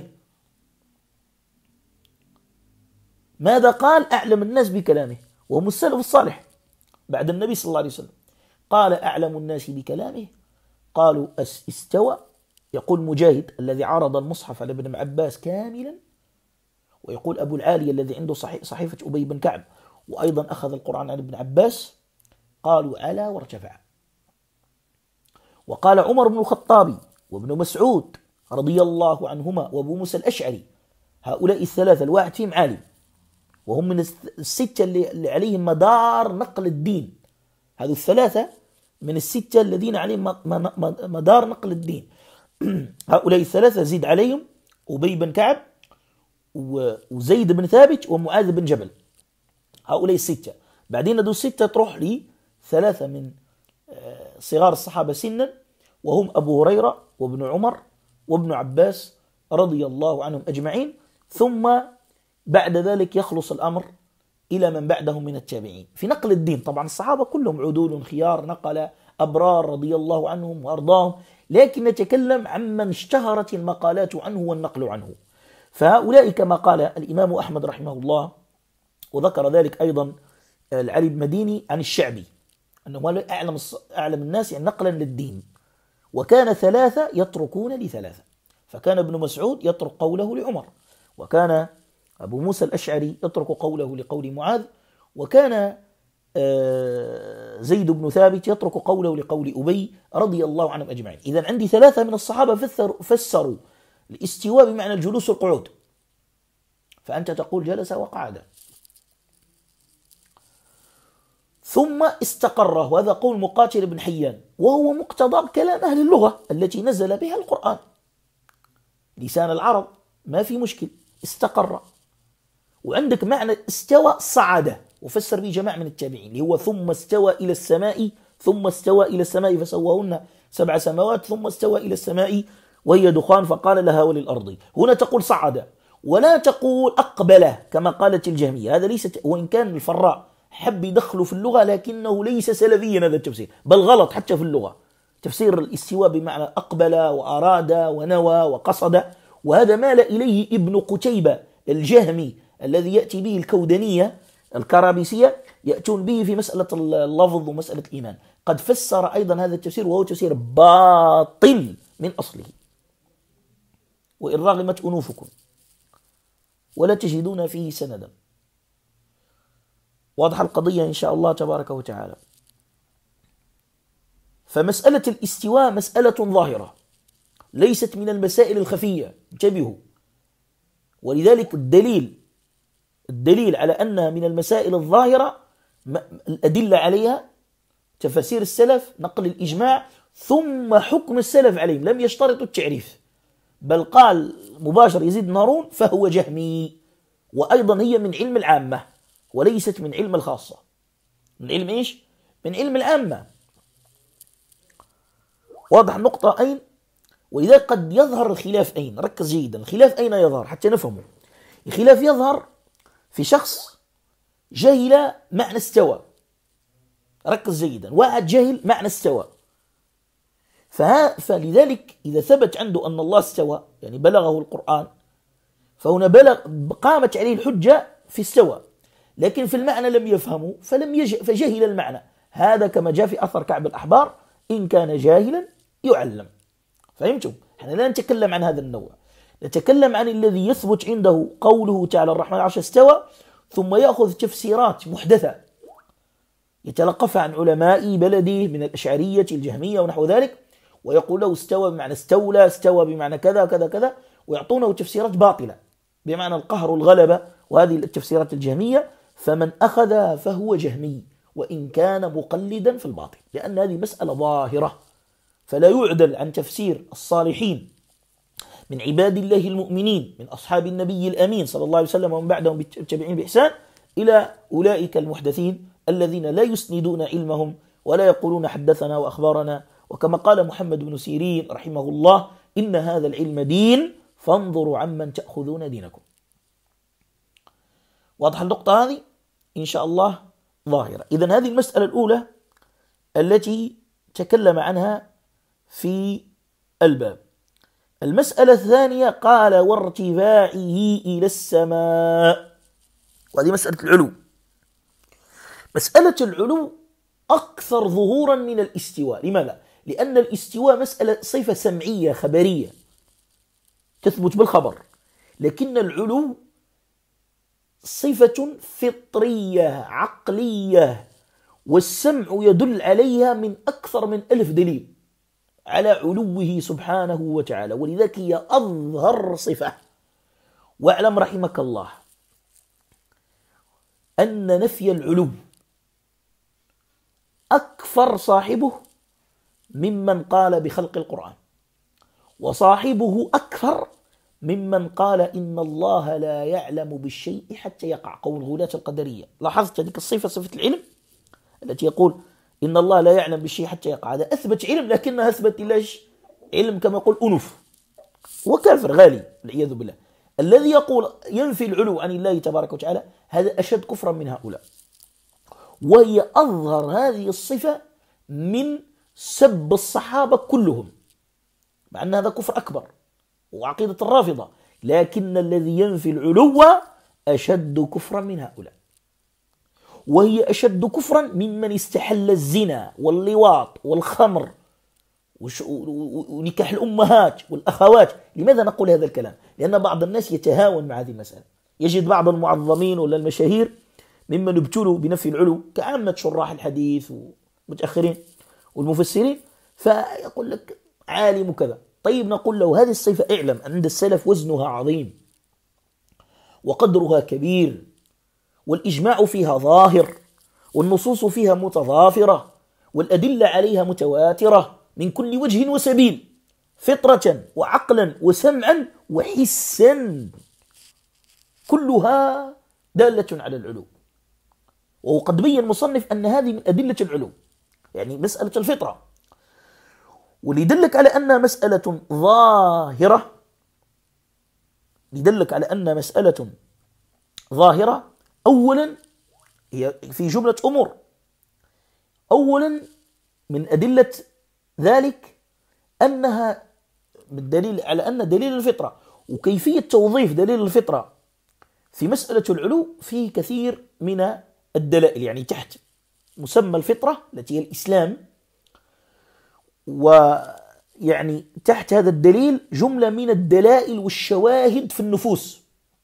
ماذا قال؟ أعلم الناس بكلامه، وهم السلف الصالح بعد النبي صلى الله عليه وسلم. قال أعلم الناس بكلامه، قالوا استوى. يقول مجاهد الذي عرض المصحف على ابن عباس كاملا، ويقول أبو العالي الذي عنده صحيفة أبي بن كعب وأيضا أخذ القرآن عن ابن عباس، قالوا على وارتفع. وقال عمر بن الخطاب وابن مسعود رضي الله عنهما وابو موسى الأشعري، هؤلاء الثلاثة الواحد فيهم عالم، وهم من الستة اللي عليهم مدار نقل الدين. هذو الثلاثة من الستة الذين عليهم مدار نقل الدين. هؤلاء الثلاثة زيد عليهم أبي بن كعب وزيد بن ثابت ومعاذ بن جبل، هؤلاء الستة. بعدين هذو الستة تروح لي ثلاثة من صغار الصحابة سنا، وهم أبو هريرة وابن عمر وابن عباس رضي الله عنهم أجمعين. ثم بعد ذلك يخلص الأمر إلى من بعدهم من التابعين في نقل الدين. طبعا الصحابة كلهم عدول خيار، نقل أبرار رضي الله عنهم وأرضاهم، لكن نتكلم عمن اشتهرت المقالات عنه والنقل عنه. فهؤلاء كما قال الإمام أحمد رحمه الله، وذكر ذلك أيضا العلي المديني عن الشعبي، أنه أعلم الناس يعني نقلا للدين. وكان ثلاثة يتركون لثلاثة، فكان ابن مسعود يترك قوله لعمر، وكان أبو موسى الأشعري يترك قوله لقول معاذ، وكان زيد بن ثابت يترك قوله لقول أبي رضي الله عنهم أجمعين. إذن عندي ثلاثة من الصحابة فسروا الاستواء بمعنى الجلوس والقعود، فأنت تقول جلس وقعد. ثم استقر، وهذا قول مقاتل بن حيان، وهو مقتضى كلام أهل اللغة التي نزل بها القرآن، لسان العرب ما في مشكل، استقر. وعندك معنى استوى صعد، وفسر به جماعة من التابعين، اللي هو ثم استوى إلى السماء، ثم استوى إلى السماء فسواهن 7 سماوات، ثم استوى إلى السماء وهي دخان فقال لها وللأرض. هنا تقول صعد، ولا تقول أقبل كما قالت الجهمية. هذا ليس، وإن كان الفراء حب يدخله في اللغة لكنه ليس سلفيا هذا التفسير، بل غلط حتى في اللغة. تفسير الاستواء بمعنى أقبل وأراد ونوى وقصد، وهذا مال إليه ابن قتيبة الجهمي الذي يأتي به الكودنية الكرابيسية، يأتون به في مسألة اللفظ ومسألة الإيمان. قد فسر أيضا هذا التفسير وهو تفسير باطل من أصله، وإن رغمت أنوفكم ولا تجدون فيه سندا. واضح القضية إن شاء الله تبارك وتعالى. فمسألة الاستواء مسألة ظاهرة ليست من المسائل الخفية، انتبهوا. ولذلك الدليل على أنها من المسائل الظاهرة، الأدلة عليها تفسير السلف، نقل الإجماع، ثم حكم السلف عليهم. لم يشترطوا التعريف، بل قال مباشر يزيد بن هارون فهو جهمي. وأيضا هي من علم العامة وليست من علم الخاصة. من علم إيش؟ من علم العامة. واضح النقطة أين؟ ولذلك قد يظهر الخلاف أين؟ ركز جيدا، الخلاف أين يظهر حتى نفهمه. الخلاف يظهر في شخص جهل معنى استوى، ركز جيدا، واحد جهل معنى استوى، فلذلك إذا ثبت عنده أن الله استوى، يعني بلغه القرآن، فهنا قامت عليه الحجة في استوى، لكن في المعنى لم يفهمه فجهل المعنى. هذا كما جاء في أثر كعب الأحبار: إن كان جاهلا يعلم. فهمتم؟ احنا لا نتكلم عن هذا النوع، نتكلم عن الذي يثبت عنده قوله تعالى الرحمن على العرش استوى، ثم يأخذ تفسيرات محدثة يتلقفها عن علماء بلده من الأشعرية الجهمية ونحو ذلك، ويقول له استوى بمعنى استولى، استوى بمعنى كذا كذا كذا، ويعطونه تفسيرات باطلة بمعنى القهر والغلبة، وهذه التفسيرات الجهمية. فمن أخذها فهو جهمي وإن كان مقلدا في الباطل، لأن هذه مسألة ظاهرة، فلا يعدل عن تفسير الصالحين من عباد الله المؤمنين من أصحاب النبي الأمين صلى الله عليه وسلم ومن بعدهم بالتابعين بإحسان إلى أولئك المحدثين الذين لا يسندون علمهم ولا يقولون حدثنا وأخبارنا. وكما قال محمد بن سيرين رحمه الله: إن هذا العلم دين فانظروا عمن تأخذون دينكم. واضح النقطة هذه إن شاء الله ظاهرة. إذن هذه المسألة الأولى التي تكلم عنها في الباب. المسألة الثانية قال: وارتفاعه إلى السماء، وهذه مسألة العلو. مسألة العلو أكثر ظهورا من الاستواء. لماذا؟ لأن الاستواء مسألة صفة سمعية خبرية تثبت بالخبر، لكن العلو صفة فطرية عقلية، والسمع يدل عليها من أكثر من 1000 دليل على علوه سبحانه وتعالى، ولذلك هي أظهر صفة. واعلم رحمك الله أن نفي العلو أكثر صاحبه ممن قال بخلق القرآن، وصاحبه أكثر ممن قال إن الله لا يعلم بالشيء حتى يقع، قول غلاة القدرية. لاحظت هذه الصفة، صفة العلم التي يقول إن الله لا يعلم بالشيء حتى يقع، هذا أثبت علم لكنها أثبت الله علم كما يقول أنوف، وكافر غالي والعياذ بالله. الذي يقول ينفي العلو عن الله تبارك وتعالى هذا أشد كفرا من هؤلاء، وهي أظهر هذه الصفة من سب الصحابة كلهم، مع أن هذا كفر أكبر وعقيدة الرافضة، لكن الذي ينفي العلو أشد كفرا من هؤلاء، وهي أشد كفرا ممن استحل الزنا واللواط والخمر ونكاح الأمهات والأخوات. لماذا نقول هذا الكلام؟ لأن بعض الناس يتهاون مع هذه المسألة. يجد بعض المعظمين ولا المشاهير ممن ابتلوا بنفي العلو كعامة شراح الحديث ومتأخرين والمفسرين، فيقول لك عالم كذا. طيب نقول له هذه الصفة اعلم عند السلف وزنها عظيم وقدرها كبير، والإجماع فيها ظاهر، والنصوص فيها متضافرة، والأدلة عليها متواترة من كل وجه وسبيل، فطرة وعقلا وسمعا وحسا، كلها دالة على العلو. وقد بين المصنف أن هذه من أدلة العلو، يعني مسألة الفطرة. وليدلك على أنها مسألة ظاهرة، يدلك على أنها مسألة ظاهرة، أولا هي في جملة أمور. أولا من أدلة ذلك أنها بالدليل على أن دليل الفطرة، وكيفية توظيف دليل الفطرة في مسألة العلو في كثير من الدلائل، يعني تحت مسمى الفطرة التي هي الإسلام، ويعني تحت هذا الدليل جملة من الدلائل والشواهد في النفوس.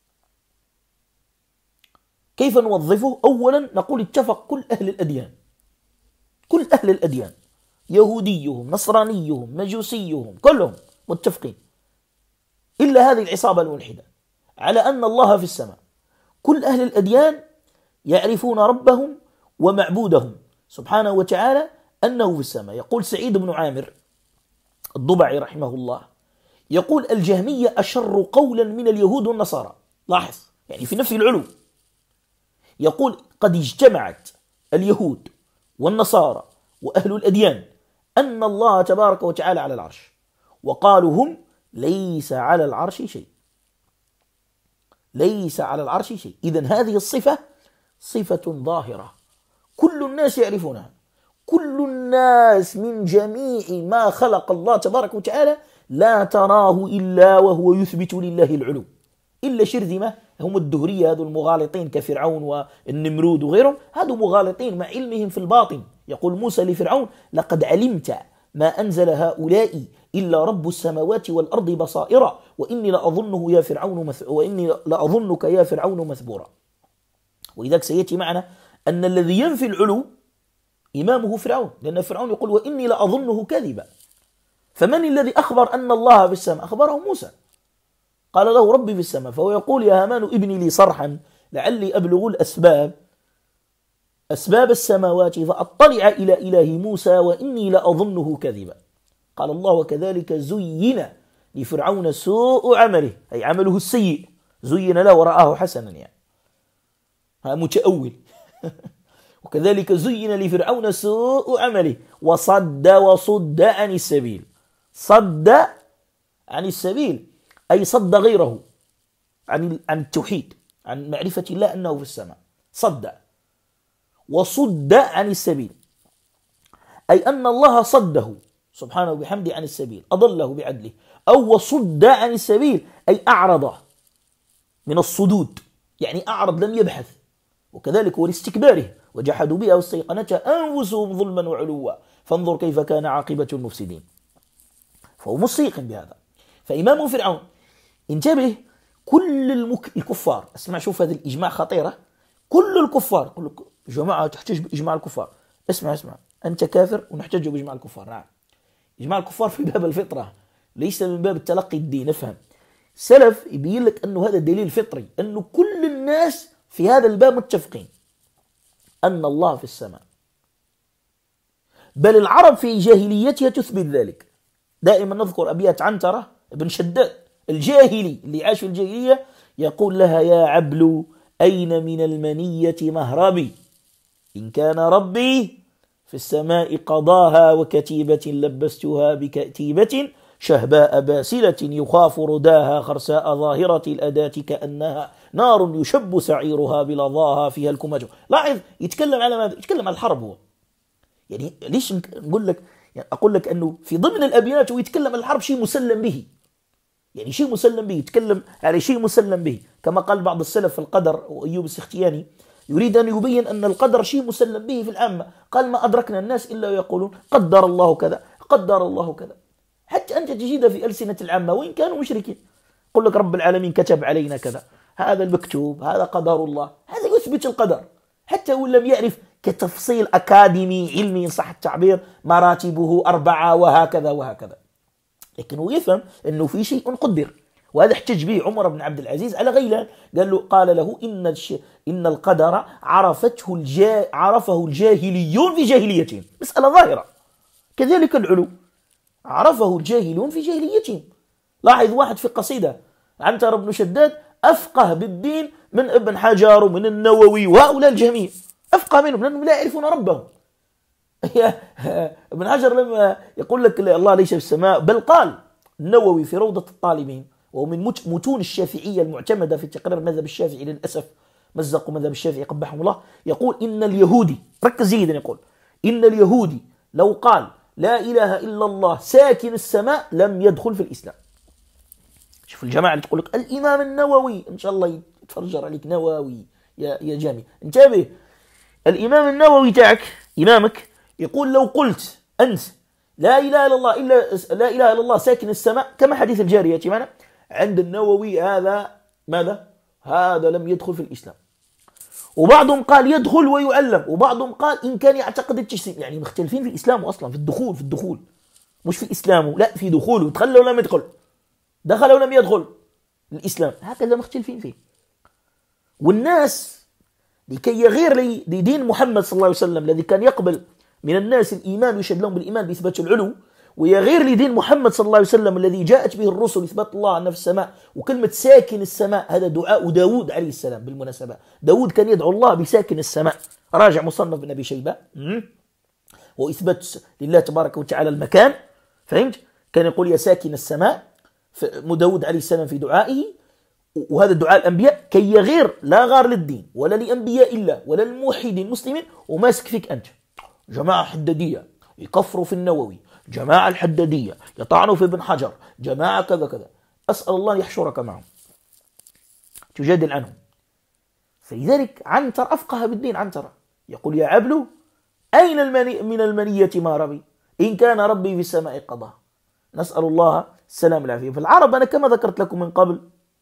كيف نوظفه؟ أولا نقول اتفق كل أهل الأديان، كل أهل الأديان، يهوديهم نصرانيهم مجوسيهم كلهم متفقين إلا هذه العصابة الملحدة على أن الله في السماء. كل أهل الأديان يعرفون ربهم ومعبودهم سبحانه وتعالى أنه في السماء. يقول سعيد بن عامر الضبعي رحمه الله، يقول الجهمية أشر قولا من اليهود والنصارى. لاحظ يعني في نفي العلو، يقول قد اجتمعت اليهود والنصارى وأهل الأديان أن الله تبارك وتعالى على العرش، وقالوا هم ليس على العرش شيء، ليس على العرش شيء. إذن هذه الصفة صفة ظاهرة كل الناس يعرفونها، كل الناس من جميع ما خلق الله تبارك وتعالى لا تراه إلا وهو يثبت لله العلو، إلا شرذمة هم الدهرية، هذو المغالطين كفرعون والنمرود وغيرهم، هذو مغالطين مع علمهم في الباطن. يقول موسى لفرعون لقد علمت ما أنزل هؤلاء إلا رب السماوات والأرض بصائرا وإني لأظنك يا فرعون مثبورا. ولذلك سيأتي معنا أن الذي ينفي العلو إمامه فرعون، لأن فرعون يقول وإني لأظنه كذبا. فمن الذي أخبر أن الله في السماء؟ أخبره موسى، قال له ربي في السماء، فهو يقول يا هامان ابني لي صرحا لعلي أبلغ أسباب السماوات فأطلع إلى إله موسى وإني لأظنه كذبا. قال الله وكذلك زين لفرعون سوء عمله، أي عمله السيء زين له ورآه حسنا، يعني ها متأول وكذلك زين لفرعون سوء عمله وصد عن السبيل. صد عن السبيل أي صد غيره عن التوحيد، عن معرفة الله أنه في السماء. صد وصد عن السبيل أي أن الله صده سبحانه بحمده عن السبيل، أضله بعدله. أو وصد عن السبيل أي أعرض من الصدود، يعني أعرض لم يبحث. وكذلك هو لاستكباره وجحدوا بها واستيقنتها أنفسهم ظلما وعلوا فانظر كيف كان عاقبة المفسدين. فهو مستيقن بهذا. فإمام فرعون انتبه، كل الكفار، اسمع شوف هذا الإجماع خطيرة، كل الكفار يقول لك جماعة تحتج بإجماع الكفار، اسمع أنت كافر ونحتج بإجماع الكفار. نعم، إجماع الكفار في باب الفطرة ليس من باب التلقي الدين. افهم، سلف يبين لك أنه هذا دليل فطري، أنه كل الناس في هذا الباب متفقين أن الله في السماء، بل العرب في جاهليتها تثبت ذلك. دائما نذكر أبيات عنترة بن شداد الجاهلي اللي عاش في الجاهلية، يقول لها يا عبل أين من المنية مهربي إن كان ربي في السماء قضاها وكتيبة لبستها بكتيبة شهباء باسلة يخاف رداها خرساء ظاهرة الأداة كأنها نار يشب سعيرها بلظاها فيها الكماج. لاحظ يتكلم على ماذا؟ يتكلم على الحرب هو. يعني ليش نقول لك، يعني أقول لك أنه في ضمن الأبيات هو يتكلم عن الحرب شيء مسلم به، يعني شيء مسلم به، يتكلم على شيء مسلم به، كما قال بعض السلف في القدر وأيوب السختياني يريد أن يبين أن القدر شيء مسلم به في العامة، قال ما أدركنا الناس إلا يقولون قدر الله كذا قدر الله كذا. حتى أنت تجد في ألسنة العامة وإن كانوا مشركين يقول لك رب العالمين كتب علينا كذا، هذا المكتوب، هذا قدر الله، هذا يثبت القدر. حتى وإن لم يعرف كتفصيل أكاديمي علمي إن صح التعبير مراتبه 4 وهكذا وهكذا، لكن هو يفهم أنه في شيء قدر. وهذا احتج به عمر بن عبد العزيز على غيلان، قال له إن القدر عرفه الجاهليون في جاهليتهم، مسألة ظاهرة. كذلك العلو عرفه الجاهلون في جاهليتهم. لاحظ واحد في قصيدة عنتر بن شداد أفقه بالدين من ابن حجر ومن النووي وهؤلاء الجميع، أفقه منهم لأنهم لا يعرفون ربهم. ابن حجر لما يقول لك الله ليس في السماء، بل قال النووي في روضة الطالبين، وهو من متون الشافعية المعتمدة في تقرير مذهب الشافعي، للأسف مزقوا مذهب الشافعي قبحهم الله، يقول إن اليهودي، ركز جيدا، يقول إن اليهودي لو قال لا إله إلا الله ساكن السماء لم يدخل في الإسلام. شوف الجماعة اللي تقول لك الإمام النووي، إن شاء الله يتفرجر عليك نووي يا جامي، انتبه. الإمام النووي تاعك إمامك يقول لو قلت أنت لا إله إلا الله ساكن السماء كما حديث الجارية معنا، عند النووي هذا ماذا؟ هذا لم يدخل في الإسلام. وبعضهم قال يدخل ويعلم، وبعضهم قال إن كان يعتقد التجسيم. يعني مختلفين في الإسلام أصلا، في الدخول مش في إسلامه، لا في دخوله، دخل أو لم يدخل، دخل أو لم يدخل الإسلام، هكذا مختلفين فيه. والناس لكي يغير لدين محمد صلى الله عليه وسلم الذي كان يقبل من الناس الإيمان ويشهد لهم بالإيمان بإثبات العلو، ويغير لدين محمد صلى الله عليه وسلم الذي جاءت به الرسل إثبات الله أنه في السماء، وكلمة ساكن السماء هذا دعاء داود عليه السلام. بالمناسبة داود كان يدعو الله بساكن السماء، راجع مصنف بن أبي شيبة، وإثبات لله تبارك وتعالى المكان، فهمت؟ كان يقول يا ساكن السماء داود عليه السلام في دعائه، وهذا دعاء الأنبياء كي يغير لا غار للدين ولا لأنبياء الله ولا الموحدين المسلمين وماسك فيك أنت. جماعة حدادية يكفروا في النووي، جماعة الحدادية يطعنوا في ابن حجر، جماعة كذا كذا، أسأل الله يحشرك معهم تجادل عنهم. فلذلك عنتر أفقه بالدين، عنتر يقول يا عبل أين من المنية ما ربي، إن كان ربي في السماء قضى. نسأل الله السلام والعافية. في العرب أنا كما ذكرت لكم من قبل،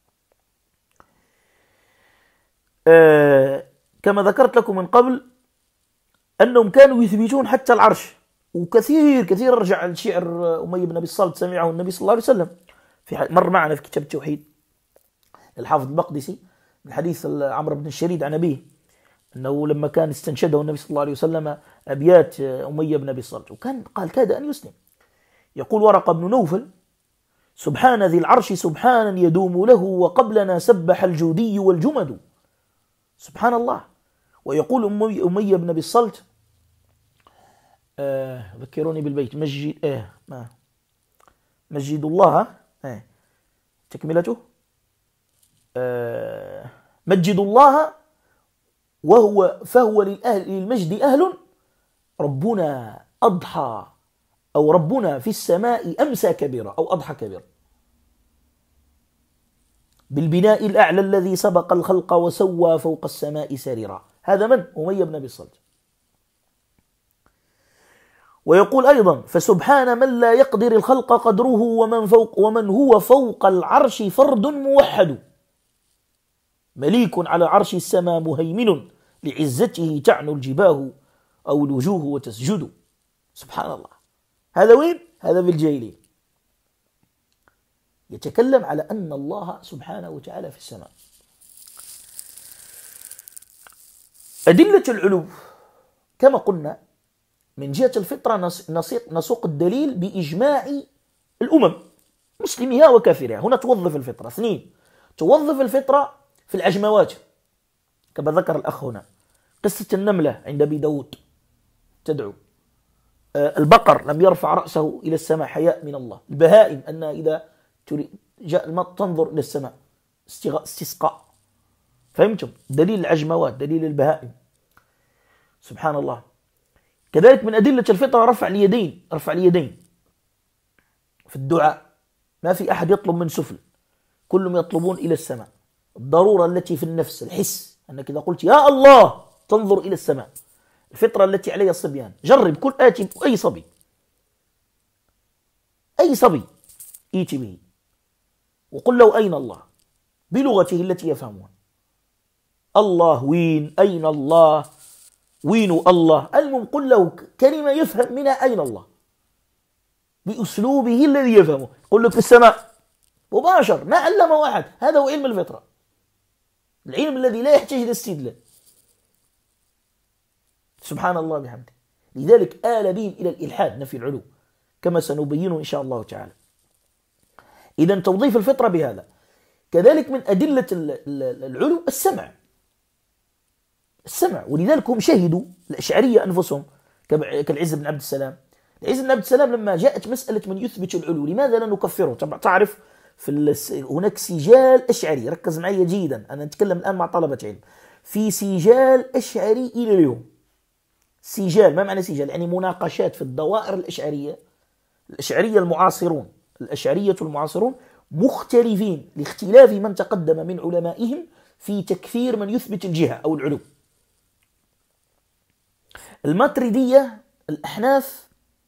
أنهم كانوا يثبتون حتى العرش، وكثير رجع الشعر أمية بن أبي الصلت سمعه النبي صلى الله عليه وسلم، مر معنا في كتاب التوحيد الحافظ المقدسي من حديث عمرو بن الشريد عن أبيه أنه لما كان استنشده النبي صلى الله عليه وسلم أبيات أمية بن أبي الصلت، وكان قال كاد أن يسلم. يقول ورقة بن نوفل سبحان ذي العرش سبحانا يدوم له، وقبلنا سبح الجودي والجمد. سبحان الله. ويقول أمية بن أبي الصلت ذكروني بالبيت مجد الله تكملته مجد الله فهو للمجد أهل، ربنا أضحى أو ربنا في السماء أمسى كبيرا أو أضحى كبيرا، بالبناء الأعلى الذي سبق الخلق وسوى فوق السماء سريرا. هذا من؟ أمية بن أبي الصلت. ويقول أيضا فسبحان من لا يقدر الخلق قدره، ومن هو فوق العرش فرد موحد، مليك على عرش السماء مهيمن، لعزته تعنو الجباه أو الوجوه وتسجد. سبحان الله. هذا وين؟ هذا بالجاهلية. يتكلم على أن الله سبحانه وتعالى في السماء. أدلة العلو كما قلنا من جهة الفطرة نسوق الدليل بإجماع الأمم مسلمها وكافرها. هنا توظف الفطرة. 2 توظف الفطرة في العجموات كما ذكر الأخ هنا، قصة النملة عند أبي داود تدعو، البقر لم يرفع رأسه إلى السماء حياء من الله، البهائم أن إذا جاء الماء تنظر إلى السماء استسقاء. فهمتم؟ دليل العجموات، دليل البهائم. سبحان الله. كذلك من أدلة الفطرة رفع اليدين في الدعاء، ما في أحد يطلب من سفل، كلهم يطلبون إلى السماء. الضرورة التي في النفس، الحس أنك إذا قلت يا الله تنظر إلى السماء، الفطرة التي عليها الصبيان. جرب كل آتي أي صبي إيتي به وقل له أين الله بلغته التي يفهمها. الله وين؟ أين الله؟ وين الله؟ المهم قل له كلمة يفهم منها أين الله بأسلوبه الذي يفهمه. قل لك في السماء مباشر، ما علم واحد. هذا هو علم الفطرة، العلم الذي لا يحتاج إلى استدلال. سبحان الله بحمده. لذلك آل بهم إلى الإلحاد، نفي العلو، كما سنبينه إن شاء الله تعالى. إذن توظيف الفطرة بهذا. كذلك من أدلة العلو السمع، ولذلك هم شهدوا الأشعرية أنفسهم كالعز بن عبد السلام. العز بن عبد السلام لما جاءت مسألة من يثبت العلو لماذا لا نكفره؟ تعرف هناك سجال أشعري، ركز معي جيدا، أنا أتكلم الآن مع طلبة علم، في سجال أشعري إلى اليوم. سجال، ما معنى سجال؟ يعني مناقشات في الدوائر الأشعرية المعاصرون، الأشعرية المعاصرون مختلفين لاختلاف من تقدم من علمائهم في تكفير من يثبت الجهة أو العلو. الماتريدية، الأحناف،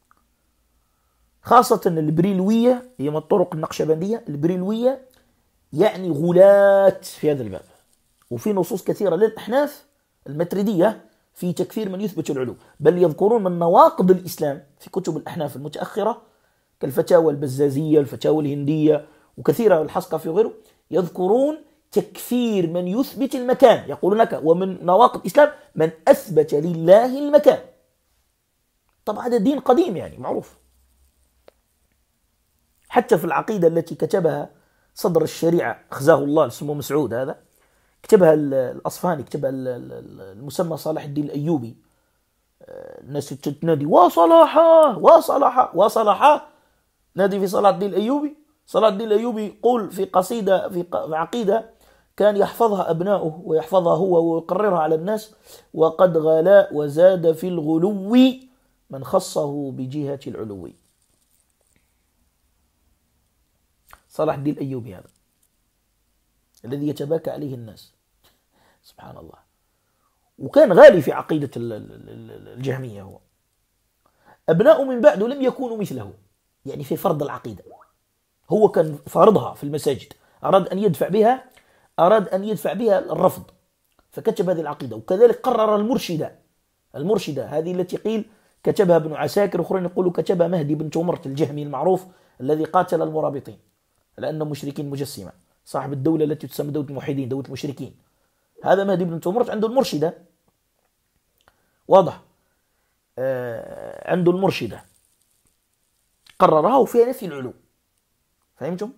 خاصة البريلوية، هي من الطرق النقشبندية، البريلوية يعني غلاة في هذا الباب، وفي نصوص كثيرة للأحناف الماتريدية في تكفير من يثبت العلو، بل يذكرون من نواقض الإسلام في كتب الأحناف المتأخرة كالفتاوى البزازية، الفتاوى الهندية، وكثيرة الحسقفي وغيره، يذكرون تكفير من يثبت المكان. يقولون لك ومن نواقض الإسلام من أثبت لله المكان. طبعا هذا دين قديم يعني معروف. حتى في العقيدة التي كتبها صدر الشريعة أخزاه الله اسمه مسعود، هذا كتبها الأصفهاني، كتبها المسمى صلاح الدين الأيوبي. الناس تنادي وصلاحا نادي في صلاح الدين الأيوبي. صلاح الدين الأيوبي يقول في قصيدة في عقيدة كان يحفظها أبناؤه ويحفظها هو ويقررها على الناس: وقد غلا وزاد في الغلو من خصه بجهة العلو. صلاح الدين الأيوبي هذا الذي يتباكى عليه الناس، سبحان الله. وكان غالي في عقيدة الجهمية. هو أبناء من بعده لم يكونوا مثله، يعني في فرض العقيدة. هو كان فرضها في المساجد، أراد أن يدفع بها الرفض، فكتب هذه العقيدة. وكذلك قرر المرشدة هذه التي قيل كتبها ابن عساكر، وأخرين يقولوا كتبها مهدي بن تمرت الجهمي المعروف الذي قاتل المرابطين لأنهم مشركين مجسمة، صاحب الدولة التي تسمى دولة الموحدين، دولة المشركين. هذا مهدي بن تمرت عنده المرشدة، واضح، عنده المرشدة قررها وفيها نفي العلو، فهمتم؟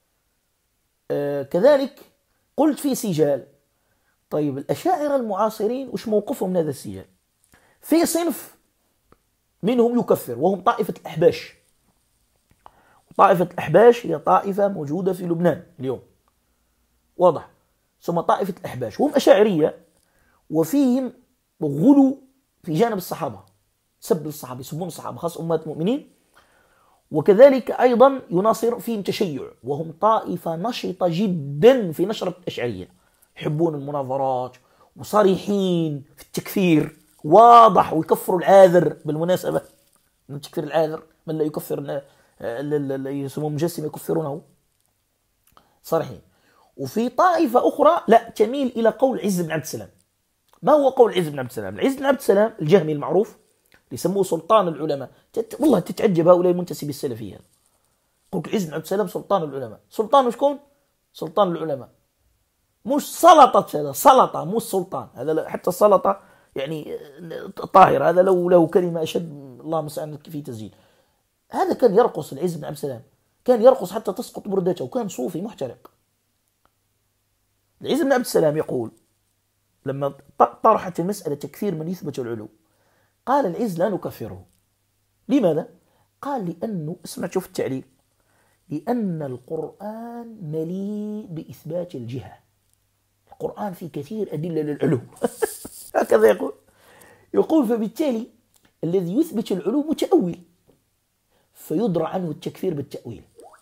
كذلك قلت في سجال. طيب الأشاعرة المعاصرين وش موقفهم من هذا السجال؟ في صنف منهم يكفر وهم طائفة الأحباش. طائفة الأحباش هي طائفة موجودة في لبنان اليوم، واضح، ثم طائفة الأحباش وهم أشاعرية، وفيهم غلو في جانب الصحابة، سب الصحابة، يسبون الصحابة خاصة أمهات المؤمنين. وكذلك أيضا يناصر فيهم تشيع، وهم طائفة نشطة جدا في نشر الأشعرية، يحبون المناظرات وصريحين في التكفير، واضح، ويكفروا العاذر. بالمناسبة من تكفير العاذر، من لا يكفر يسمون مجسم يكفرونه، صريحين. وفي طائفة أخرى لا، تميل إلى قول عز بن عبد السلام. ما هو قول عز بن عبد السلام؟ العز بن عبد السلام الجهمي المعروف يسموه سلطان العلماء. والله تتعجب هؤلاء المنتسبين السلفية، قلت عز بن عبد السلام سلطان العلماء. سلطان شكون؟ سلطان العلماء، مش سلطة، هذا سلطة مش سلطان. هذا حتى السلطة يعني طاهر، هذا لو له كلمة أشد، الله المستعان في تسجيل. هذا كان يرقص، العز بن عبد السلام كان يرقص حتى تسقط بردته، وكان صوفي محترق. العز بن عبد السلام يقول لما طرحت المسألة تكفير من يثبت العلو، قال العز لا نكفره. لماذا؟ قال لأنه، اسمع شوف التعليل، لأن القرآن مليء بإثبات الجهة. القرآن فيه كثير أدلة للعلو هكذا يقول فبالتالي الذي يثبت العلو متأول، فيدرى عنه التكفير بالتأويل،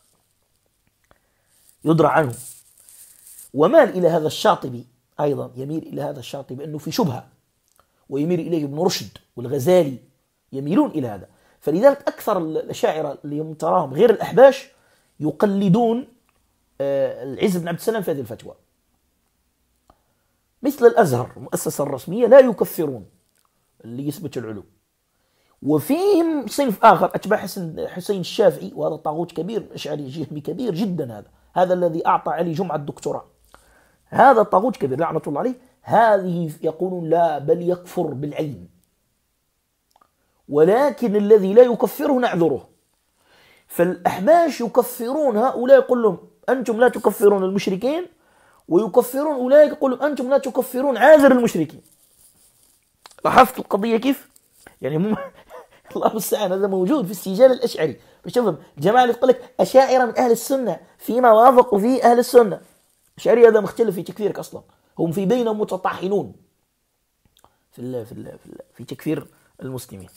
يدرى عنه. ومال إلى هذا الشاطبي أيضا، يميل إلى هذا الشاطبي أنه في شبهة، ويميل إليه ابن رشد والغزالي، يميلون إلى هذا. فلذلك أكثر الأشاعرة اللي تراهم غير الأحباش يقلدون العز بن عبد السلام في هذه الفتوى. مثل الأزهر المؤسسة الرسمية لا يكفرون، اللي يثبت العلو. وفيهم صنف آخر أتباع حسين الشافعي، وهذا طاغوت كبير أشعري جهمي كبير جدا. هذا الذي أعطى علي جمعة الدكتوراه، هذا طاغوت كبير لعنة الله عليه. هذه يقولون لا بل يكفر بالعين، ولكن الذي لا يكفره نعذره. فالأحباش يكفرون هؤلاء، يقول لهم أنتم لا تكفرون المشركين، ويكفرون أولئك يقول لهم أنتم لا تكفرون عاذر المشركين. لاحظت القضية كيف؟ يعني الله المستعان، هذا موجود في السجال الأشعري. فشوفهم الجماعة اللي تقول لك أشاعرة من أهل السنة فيما وافقوا فيه أهل السنة، الأشعري هذا مختلف في تكفيرك أصلا، هم في بينهم متطاحنون في تكفير المسلمين.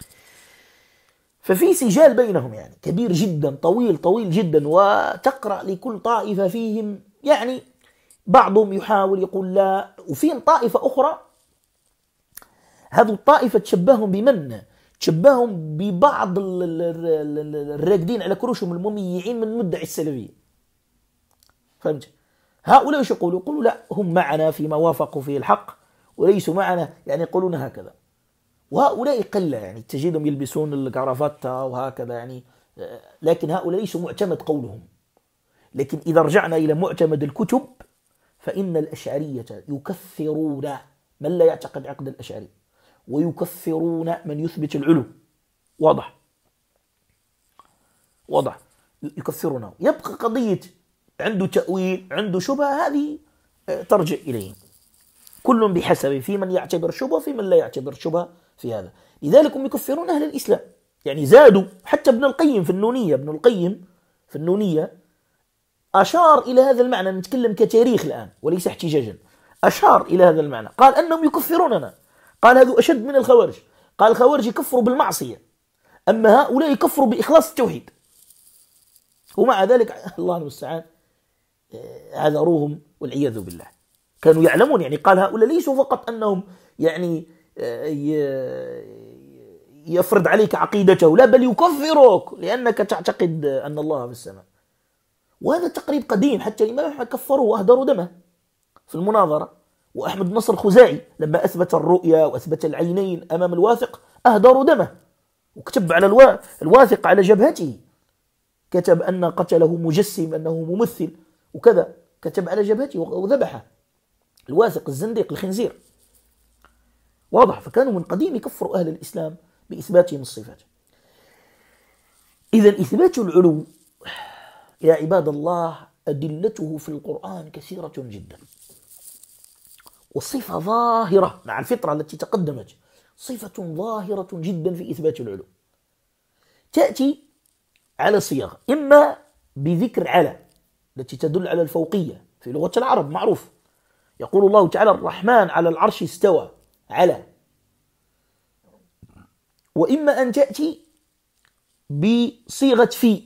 ففي سجال بينهم يعني كبير جدا، طويل جدا، وتقرأ لكل طائفة فيهم يعني بعضهم يحاول يقول لا، وفيهم طائفة أخرى هذه الطائفة تشبههم بمن؟ تشبههم ببعض الراقدين على كروشهم المميعين من مدعي السلفية. فهمت؟ هؤلاء ايش يقولوا؟ يقولوا لا، هم معنا فيما وافقوا فيه الحق وليسوا معنا، يعني يقولون هكذا. وهؤلاء قلة يعني تجدهم يلبسون الكرافات وهكذا يعني، لكن هؤلاء ليسوا معتمد قولهم. لكن إذا رجعنا إلى معتمد الكتب فإن الأشعرية يكفرون من لا يعتقد عقد الأشعري، ويكفرون من يثبت العلو. واضح يكفرونه. يبقى قضية عنده تأويل، عنده شبهة، هذه ترجع إليه، كل بحسب، في من يعتبر شبهة في من لا يعتبر شبهة في هذا. لذلك هم يكفرون أهل الإسلام، يعني زادوا. حتى ابن القيم في النونية، ابن القيم في النونية أشار إلى هذا المعنى، نتكلم كتاريخ الآن وليس احتجاجا، أشار إلى هذا المعنى، قال أنهم يكفروننا، قال هذا أشد من الخوارج، قال الخوارج يكفروا بالمعصية، أما هؤلاء يكفروا بإخلاص التوحيد. ومع ذلك الله المستعان عذروهم والعياذ بالله. كانوا يعلمون، يعني قال هؤلاء ليسوا فقط أنهم يعني يفرض عليك عقيدته، لا بل يكفرك لأنك تعتقد أن الله في السماء. وهذا تقريب قديم، حتى الإمام أحمد كفروا وأهدروا دمه في المناظرة. وأحمد نصر الخزاعي لما أثبت الرؤيا وأثبت العينين أمام الواثق أهدروا دمه، وكتب على الواثق على جبهته، كتب أن قتله مجسم، أنه ممثل وكذا، كتب على جبهته وذبحه الواثق الزنديق الخنزير. واضح. فكانوا من قديم يكفروا أهل الإسلام بإثباتهم الصفات. إذا إثبات العلو يا عباد الله أدلته في القرآن كثيرة جدا، والصفة ظاهرة مع الفطرة التي تقدمت، صفة ظاهرة جدا في إثبات العلو. تأتي على صيغ، إما بذكر على التي تدل على الفوقية في لغة العرب معروف، يقول الله تعالى الرحمن على العرش استوى، على. وإما أن تأتي بصيغة في،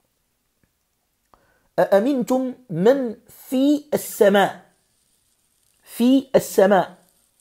أأمنتم من في السماء، في السماء،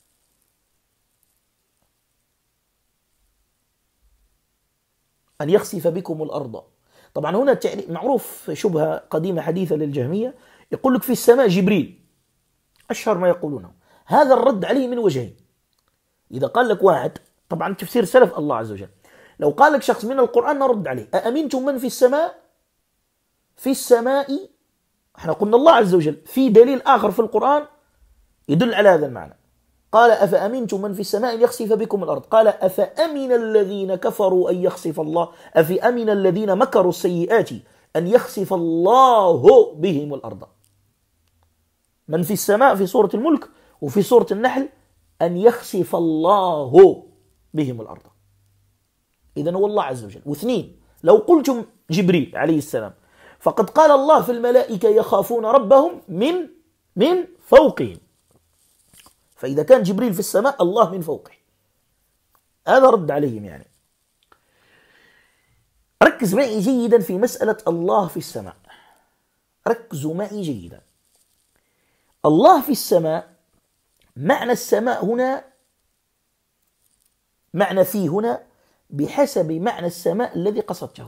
أن يخسف بكم الأرض. طبعا هنا معروف شبهة قديمة حديثة للجهمية، يقول لك في السماء جبريل، أشهر ما يقولونه. هذا الرد عليه من وجهين. إذا قال لك واحد، طبعا تفسير سلف الله عز وجل، لو قال لك شخص من القرآن نرد عليه، أأمنتم من في السماء، في السماء، احنا قلنا الله عز وجل، في دليل آخر في القرآن يدل على هذا المعنى، قال أفأمنتم من في السماء أن يخسف بكم الأرض، قال أفأمن الذين كفروا أن يخسف الله، أفأمن الذين مكروا السيئات أن يخسف الله بهم الأرض. من في السماء في سورة الملك، وفي سورة النحل أن يخسف الله بهم الأرض. إذن هو الله عز وجل. واثنين، لو قلتم جبريل عليه السلام، فقد قال الله في الملائكة يخافون ربهم من فوقهم، فإذا كان جبريل في السماء الله من فوقه. هذا رد عليهم. يعني ركز معي جيدا في مسألة الله في السماء، ركزوا معي جيدا. الله في السماء، معنى السماء هنا، معنى فيه هنا بحسب معنى السماء الذي قصدته.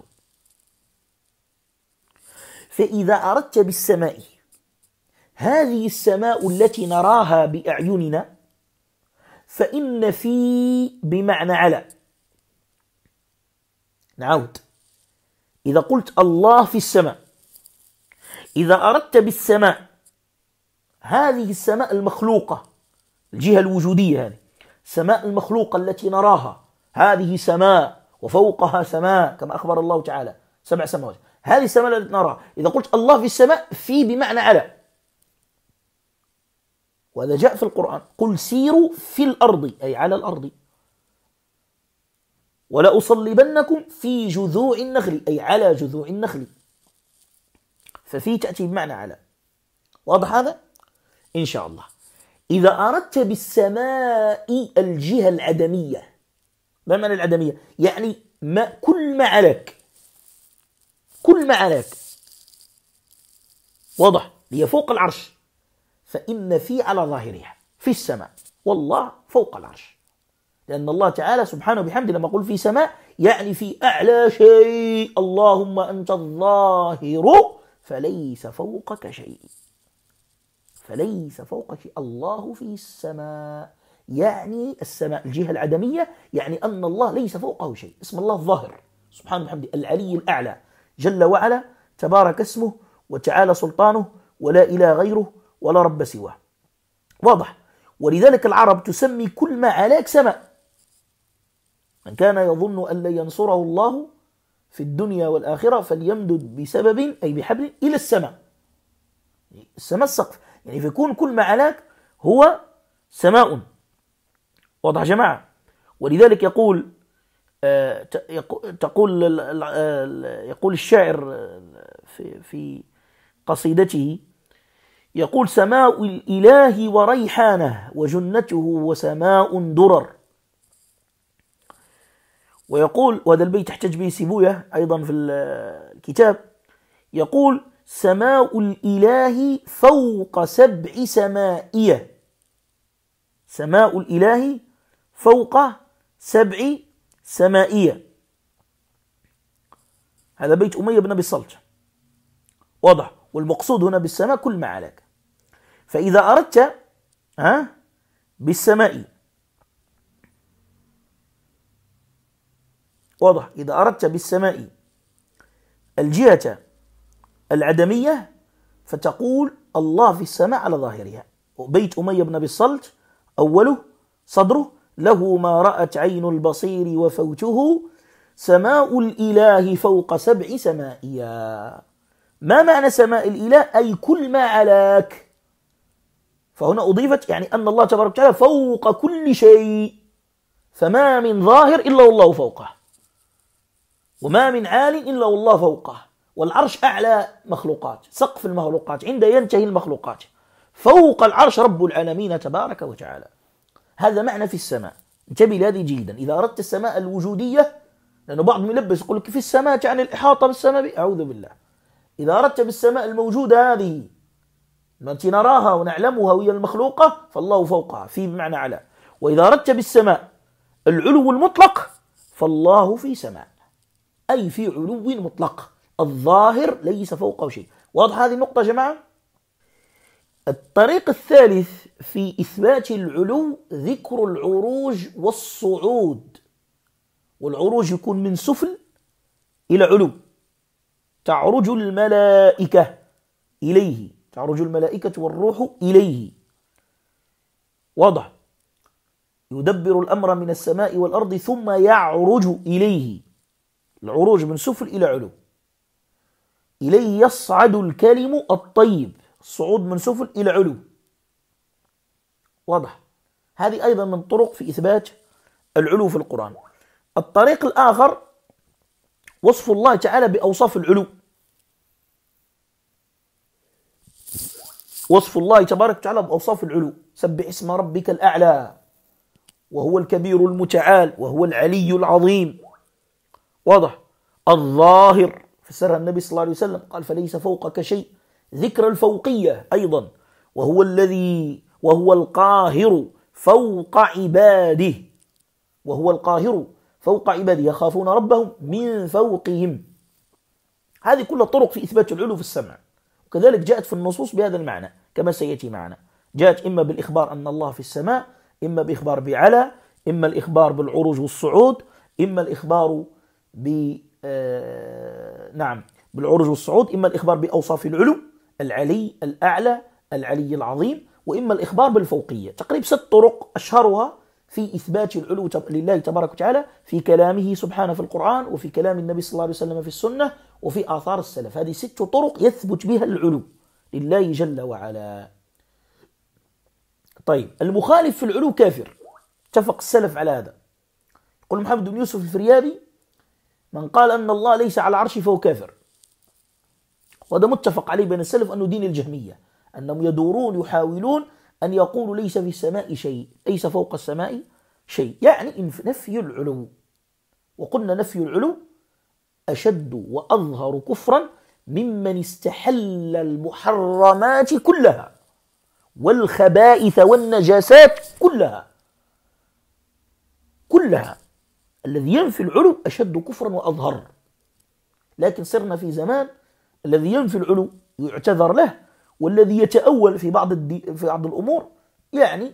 فإذا أردت بالسماء هذه السماء التي نراها بأعيننا، فإن في بمعنى على. نعود، إذا قلت الله في السماء، إذا أردت بالسماء هذه السماء المخلوقة، الجهة الوجودية، هذه السماء المخلوقة التي نراها، هذه سماء وفوقها سماء كما أخبر الله تعالى 7 سماوات، هذه السماء التي نراها. إذا قلت الله في السماء، في بمعنى على، وهذا جاء في القرآن: قل سيروا في الأرض، أي على الأرض، ولأصلبنكم في جذوع النخل، أي على جذوع النخل. ففي تأتي بمعنى على. واضح هذا؟ إن شاء الله. إذا أردت بالسماء الجهة العدمية، ما معنى العدمية؟ يعني كل ما عليك، كل ما عليك، واضح، هي فوق العرش، فإن في على ظاهرها في السماء، والله فوق العرش، لأن الله تعالى سبحانه وبحمده لما يقول في سماء يعني في أعلى شيء. اللهم أنت الظاهر فليس فوقك شيء، فليس فوقك شيء، الله في السماء، يعني السماء الجهة العدمية، يعني أن الله ليس فوقه شيء. اسم الله الظاهر سبحانه وبحمده، العلي الأعلى جل وعلا، تبارك اسمه وتعالى سلطانه، ولا إله غيره ولا رب سواه. واضح؟ ولذلك العرب تسمي كل ما علاك سماء. من كان يظن أن لن ينصره الله في الدنيا والآخرة فليمدد بسبب، أي بحبل، إلى السماء. السماء السقف، يعني فيكون كل ما علاك هو سماء. واضح يا جماعة؟ ولذلك يقول الشاعر في قصيدته، يقول: سماء الإله وريحانه وجنته وسماء درر. ويقول، وهذا البيت احتج به سيبويه أيضا في الكتاب، يقول: سماء الإله فوق 7 سمائية. سماء الإله فوق 7 سمائية. هذا بيت أمية بن أبي الصلت. واضح؟ والمقصود هنا بالسماء كل ما عليك. فإذا أردت بالسماء، واضح، إذا أردت بالسماء الجهة العدمية فتقول الله في السماء على ظاهرها. بيت أمية بن أبي الصلت أوله صدره: له ما رأت عين البصير وفوته سماء الإله فوق 7 سمائيا. ما معنى سماء الإله؟ أي كل ما علاك. فهنا أضيفت يعني أن الله تبارك وتعالى فوق كل شيء، فما من ظاهر إلا والله فوقه، وما من عال إلا والله فوقه. والعرش أعلى مخلوقات، سقف المخلوقات، عند ينتهي المخلوقات، فوق العرش رب العالمين تبارك وتعالى. هذا معنى في السماء. انتبه لهذه جيدا. إذا أردت السماء الوجودية، لأنه بعضهم يلبس يقول لك في السماء يعني الإحاطة بالسماء، أعوذ بالله. إذا أردت بالسماء الموجودة هذه التي نراها ونعلمها وهي المخلوقة، فالله فوقها، في بمعنى على. وإذا أردت بالسماء العلو المطلق، فالله في سماء، أي في علو مطلق، الظاهر ليس فوقه شيء. واضح هذه النقطة يا جماعة؟ الطريق الثالث في إثبات العلو ذكر العروج والصعود. والعروج يكون من سفل إلى علو. تعرج الملائكة إليه، تعرج الملائكة والروح إليه. واضح؟ يدبر الأمر من السماء والأرض ثم يعرج إليه. العروج من سفل إلى علو. إليه يصعد الكلم الطيب، الصعود من سفل إلى علو. واضح؟ هذه أيضا من طرق في إثبات العلو في القرآن. الطريق الآخر وصف الله تعالى بأوصاف العلو. وصف الله تبارك وتعالى بأوصاف العلو: سبح اسم ربك الأعلى، وهو الكبير المتعال، وهو العلي العظيم. واضح؟ الظاهر، فسرها النبي صلى الله عليه وسلم قال: فليس فوقك شيء. ذكر الفوقية أيضا: وهو القاهر فوق عباده، وهو القاهر فوق عباده يخافون ربهم من فوقهم. هذه كلها طرق في إثبات العلو في السمع، وكذلك جاءت في النصوص بهذا المعنى كما سيأتي معنا. جاءت إما بالإخبار أن الله في السماء، إما بإخبار بعلى، إما الإخبار بالعروج والصعود، إما الإخبار بالعروج والصعود، إما الإخبار بأوصاف العلو، العلي الأعلى، العلي العظيم، وإما الإخبار بالفوقية. تقريبا 6 طرق أشهرها في إثبات العلو لله تبارك وتعالى في كلامه سبحانه في القرآن، وفي كلام النبي صلى الله عليه وسلم في السنة، وفي آثار السلف. هذه 6 طرق يثبت بها العلو لله جل وعلا. طيب، المخالف في العلو كافر، اتفق السلف على هذا. يقول محمد بن يوسف الفريابي: من قال أن الله ليس على العرش فهو كافر. وهذا متفق عليه بين السلف أنه دين الجهمية، أنهم يدورون يحاولون أن يقولوا ليس في السماء شيء، ليس فوق السماء شيء، يعني نفي العلو. وقلنا نفي العلو أشد وأظهر كفرا ممن استحل المحرمات كلها والخبائث والنجاسات كلها. الذي ينفي العلو أشد كفرا وأظهر. لكن صرنا في زمان الذي ينفي العلو يعتذر له، والذي يتأول في بعض الأمور يعني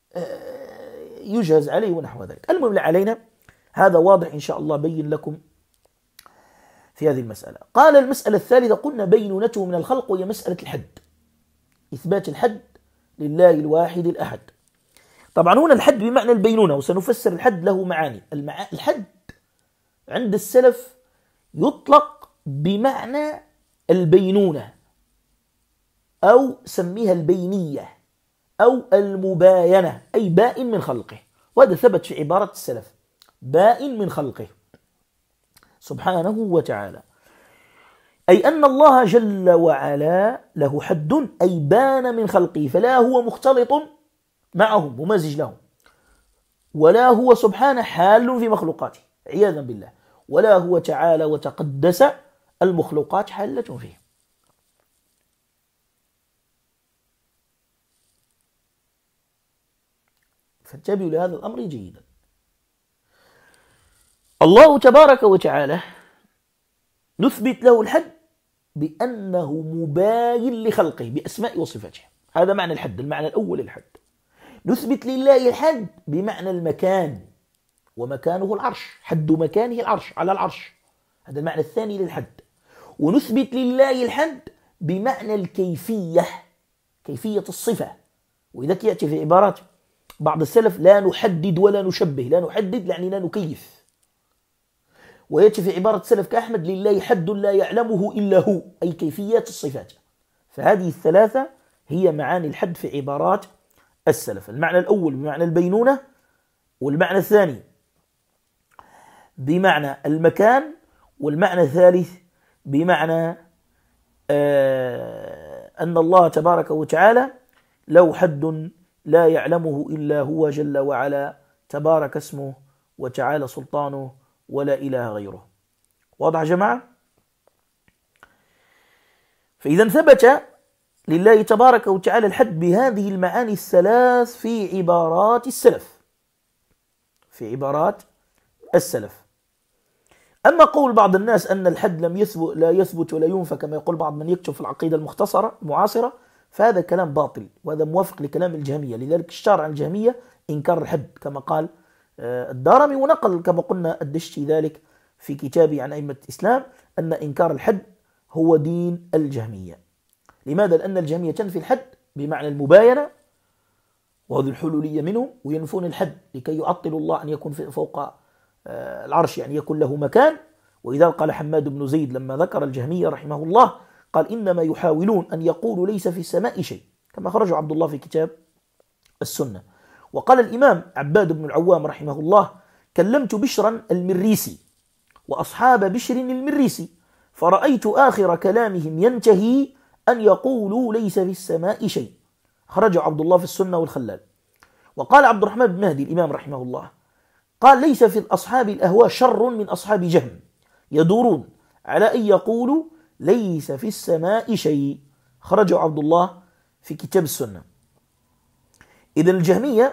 يجهز عليه ونحو ذلك. المهم لا علينا، هذا واضح إن شاء الله بين لكم في هذه المسألة. قال: المسألة الثالثة قلنا بينونته من الخلق، وهي مسألة الحد، إثبات الحد لله الواحد الأحد. طبعا هنا الحد بمعنى البينونة، وسنفسر الحد له معاني. الحد عند السلف يطلق بمعنى البينونة، أو سميها البينية أو المباينة، أي بائن من خلقه. وهذا ثبت في عبارة السلف: بائن من خلقه سبحانه وتعالى، أي أن الله جل وعلا له حد، أي بان من خلقه، فلا هو مختلط معهم ممازج لهم، ولا هو سبحانه حال في مخلوقاته عياذا بالله، ولا هو تعالى وتقدس المخلوقات حالة فيه. فانتبهوا لهذا الأمر جيدا. الله تبارك وتعالى نثبت له الحد بأنه مباين لخلقه بأسماء وصفاته، هذا معنى الحد، المعنى الأول الحد. نثبت لله الحد بمعنى المكان، ومكانه العرش، حد مكانه العرش، على العرش، هذا المعنى الثاني للحد. ونثبت لله الحد بمعنى الكيفية، كيفية الصفة. وإذا يأتي في عبارات بعض السلف: لا نحدد ولا نشبه. لا نحدد يعني لا نكيف. ويأتي في عبارة السلف كأحمد: لله حد لا يعلمه إلا هو، أي كيفيات الصفات. فهذه الثلاثة هي معاني الحد في عبارات السلف. المعنى الأول بمعنى البينونة، والمعنى الثاني بمعنى المكان، والمعنى الثالث بمعنى أن الله تبارك وتعالى له حد لا يعلمه إلا هو جل وعلا، تبارك اسمه وتعالى سلطانه ولا إله غيره. واضح يا جماعة؟ فإذا ثبت لله تبارك وتعالى الحد بهذه المعاني الثلاث في عبارات السلف، في عبارات السلف. أما قول بعض الناس أن الحد لا يثبت ولا ينفى كما يقول بعض من يكتب في العقيدة المختصرة المعاصرة، فهذا كلام باطل، وهذا موافق لكلام الجهمية. لذلك اشتهر عن الجهمية إنكار الحد كما قال الدارمي، ونقل كما قلنا الدشتي ذلك في كتابه عن أئمة الإسلام، أن إنكار الحد هو دين الجهمية. لماذا؟ لأن الجهمية تنفي الحد بمعنى المباينة، وهذه الحلولية منهم، وينفون الحد لكي يعطلوا الله أن يكون فوق العرش، يعني يكون له مكان. وإذا قال حماد بن زيد لما ذكر الجهمية رحمه الله، قال: إنما يحاولون أن يقولوا ليس في السماء شيء، كما خرج عبد الله في كتاب السنة. وقال الإمام عباد بن العوام رحمه الله: كلمت بشرا المريسي وأصحاب بشر المريسي، فرأيت آخر كلامهم ينتهي أن يقولوا ليس في السماء شيء. خرج عبد الله في السنة والخلال. وقال عبد الرحمن بن مهدي الإمام رحمه الله، قال: ليس في أصحاب الأهواء شر من أصحاب جهم يدورون على أن يقولوا ليس في السماء شيء. خرج عبد الله في كتاب السنة. إذن الجهمية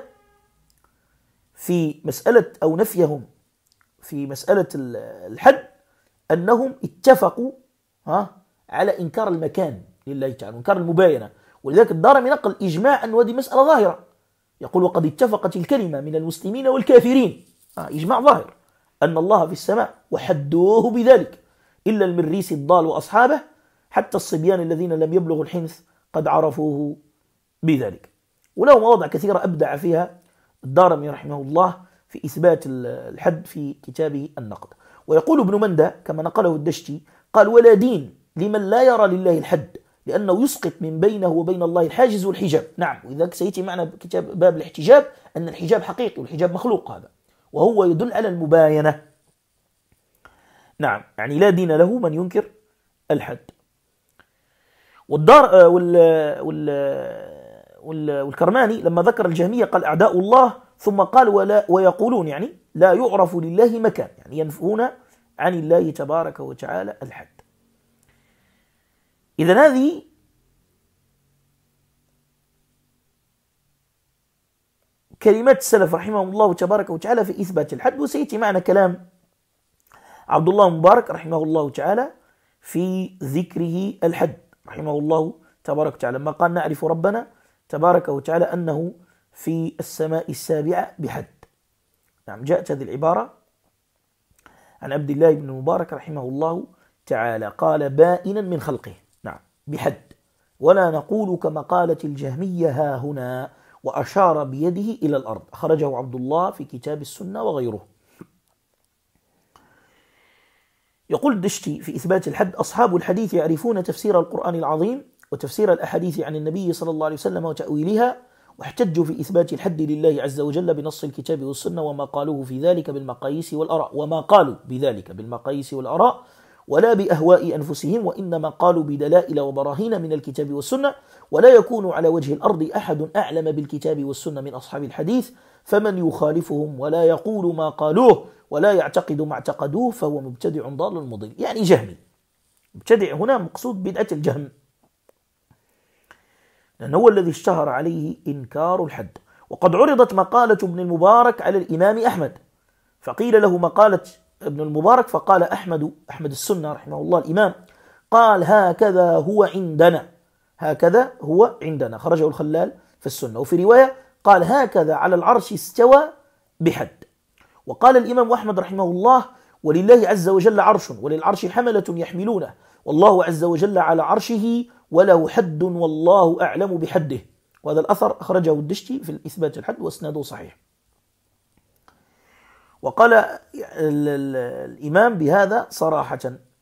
في مسألة أو نفيهم في مسألة الحد أنهم اتفقوا على إنكار المكان لله تعالى وإنكار المباينة. ولذلك الدارمي نقل إجماع أن هذه مسألة ظاهرة، يقول وقد اتفقت الكلمة من المسلمين والكافرين، إجماع ظاهر، أن الله في السماء وحدوه بذلك إلا المريس الضال وأصحابه، حتى الصبيان الذين لم يبلغوا الحنث قد عرفوه بذلك. وله مواضع كثيرة أبدع فيها الدارمي رحمه الله في إثبات الحد في كتابه النقد. ويقول ابن مندى كما نقله الدشتي قال ولا دين لمن لا يرى لله الحد، لأنه يسقط من بينه وبين الله الحاجز والحجاب. نعم، وإذا سيأتي معنا كتاب باب الاحتجاب أن الحجاب حقيقي والحجاب مخلوق، هذا وهو يدل على المباينة. نعم، يعني لا دين له من ينكر الحد. والكرماني لما ذكر الجهمية قال أعداء الله، ثم قال ويقولون يعني لا يعرف لله مكان، يعني ينفون عن الله تبارك وتعالى الحد. إذن هذه كلمات السلف رحمهم الله تبارك وتعالى في إثبات الحد. وسيأتي معنا كلام عبد الله مبارك رحمه الله تعالى في ذكره الحد رحمه الله تبارك وتعالى، ما قال نعرف ربنا تبارك وتعالى أنه في السماء السابعة بحد. نعم، جاءت هذه العبارة عن عبد الله بن مبارك رحمه الله تعالى، قال بائنا من خلقه، نعم بحد، ولا نقول كما قالت الجهمية ها هنا، وأشار بيده إلى الأرض. أخرجه عبد الله في كتاب السنة وغيره. يقول الدشتي في إثبات الحد أصحاب الحديث يعرفون تفسير القرآن العظيم وتفسير الأحاديث عن النبي صلى الله عليه وسلم وتأويلها، واحتجوا في إثبات الحد لله عز وجل بنص الكتاب والسنة وما قالوه في ذلك بالمقاييس والأراء، وما قالوا بذلك بالمقاييس والأراء ولا بأهواء أنفسهم، وإنما قالوا بدلائل وبراهين من الكتاب والسنة. ولا يكون على وجه الأرض أحد أعلم بالكتاب والسنة من أصحاب الحديث، فمن يخالفهم ولا يقول ما قالوه ولا يعتقد ما اعتقدوه فهو مبتدع ضال مضل. يعني جهمي. مبتدع هنا مقصود بدعة الجهم، لأنه هو الذي اشتهر عليه إنكار الحد. وقد عرضت مقالة ابن المبارك على الإمام أحمد، فقيل له مقالة ابن المبارك، فقال أحمد السنة رحمه الله الإمام، قال هكذا هو عندنا، هكذا هو عندنا، خرجه الخلال في السنة. وفي رواية قال هكذا على العرش استوى بحد. وقال الإمام أحمد رحمه الله ولله عز وجل عرش وللعرش حملة يحملونه، والله عز وجل على عرشه وله حد والله أعلم بحده. وهذا الأثر أخرجه الدشتي في إثبات الحد واسناده صحيح. وقال الإمام بهذا صراحة.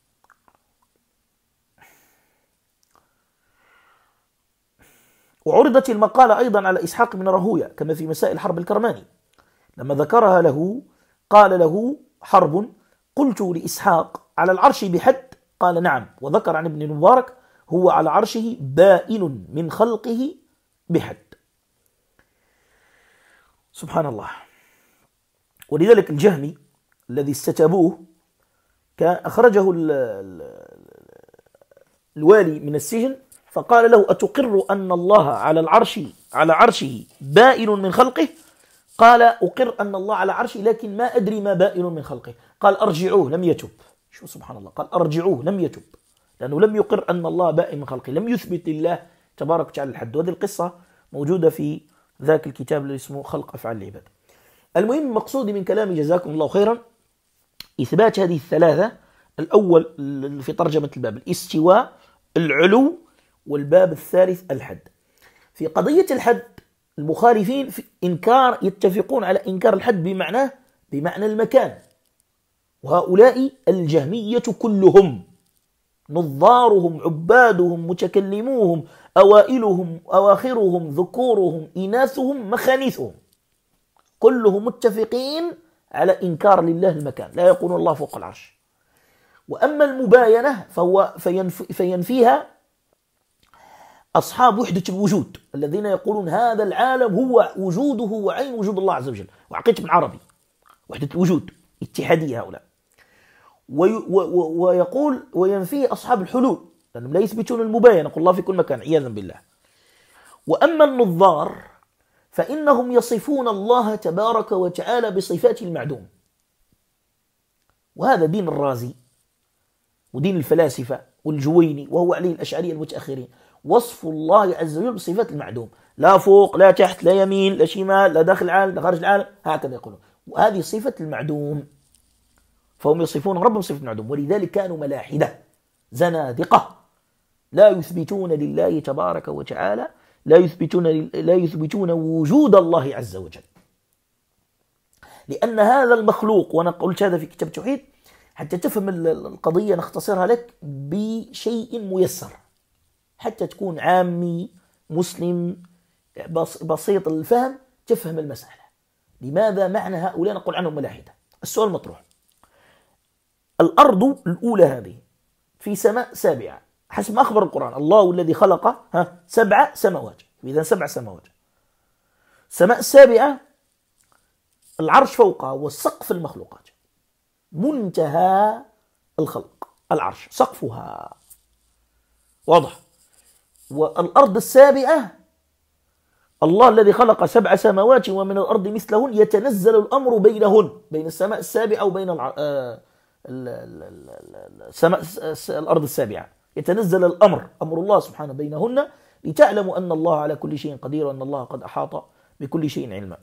وعرضت المقالة أيضا على إسحاق بن راهويه كما في مسائل حرب الكرماني، لما ذكرها له قال له حرب قلت لإسحاق على العرش بحد؟ قال نعم. وذكر عن ابن المبارك هو على عرشه بائن من خلقه بحد. سبحان الله. ولذلك الجهمي الذي استتابوه كان أخرجه الوالي من السجن، فقال له أتقر أن الله على عرشه بائن من خلقه؟ قال أقر أن الله على عرشه لكن ما أدري ما بائن من خلقه. قال أرجعوه، لم يتب. شو سبحان الله، قال أرجعوه لم يتب، لأنه لم يقر أن الله بائن من خلقه، لم يثبت لله تبارك وتعالى الحد. وهذه القصة موجودة في ذاك الكتاب اللي اسمه خلق أفعال العباد. المهم مقصودي من كلامي جزاكم الله خيرا إثبات هذه الثلاثة. الأول في ترجمة الباب الاستواء، العلو، والباب الثالث الحد. في قضية الحد المخالفين في إنكار يتفقون على إنكار الحد بمعنى المكان، وهؤلاء الجهمية كلهم، نظارهم، عبادهم، متكلموهم، أوائلهم، أواخرهم، ذكورهم، إناثهم، مخانيثهم، كلهم متفقين على إنكار لله المكان، لا يقولون الله فوق العرش. وأما المباينة فينفيها أصحاب وحدة الوجود الذين يقولون هذا العالم هو وجوده وعين وجود الله عز وجل، وعقيدة ابن عربي وحدة الوجود، اتحادية هؤلاء. ويقول وينفيه أصحاب الحلول لأنهم لا يثبتون المباينة، قل الله في كل مكان عياذا بالله. وأما النظار فإنهم يصفون الله تبارك وتعالى بصفات المعدوم، وهذا دين الرازي ودين الفلاسفة والجويني، وهو عليه الأشعرية المتأخرين. وصف الله عز وجل بصفة المعدوم، لا فوق لا تحت لا يمين لا شمال لا داخل العالم لا خارج العالم، هكذا يقولون، وهذه صفة المعدوم، فهم يصفون ربهم صفة المعدوم. ولذلك كانوا ملاحدة زنادقة لا يثبتون لله تبارك وتعالى، لا يثبتون وجود الله عز وجل، لأن هذا المخلوق، وأنا قلت هذا في كتاب التوحيد حتى تفهم القضية، نختصرها لك بشيء ميسر حتى تكون عامي مسلم بسيط الفهم، تفهم المسألة. لماذا معنى هؤلاء نقول عنهم ملاحدة؟ السؤال مطروح، الأرض الأولى هذه في سماء سابعة حسب ما أخبر القرآن، الله الذي خلق 7 سماوات، إذا 7 سماوات، السماء السابعة العرش فوقها والسقف المخلوقات، منتهى الخلق العرش سقفها، واضح. والأرض السابعة الله الذي خلق 7 سماوات ومن الأرض مثلهن يتنزل الأمر بينهن، بين السماء السابعة وبين الأرض السابعة، يتنزل الأمر، أمر الله سبحانه بينهن، لتعلموا أن الله على كل شيء قدير وأن الله قد أحاط بكل شيء علما.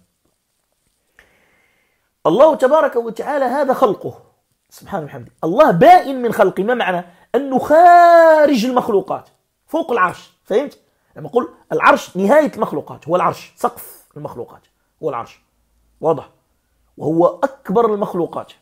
الله تبارك وتعالى هذا خلقه سبحانه وبحمده، الله بائن من خلقه، ما معنى؟ أنه خارج المخلوقات فوق العرش، فهمت؟ لما أقول العرش نهاية المخلوقات هو العرش، سقف المخلوقات هو العرش، واضح، وهو أكبر المخلوقات،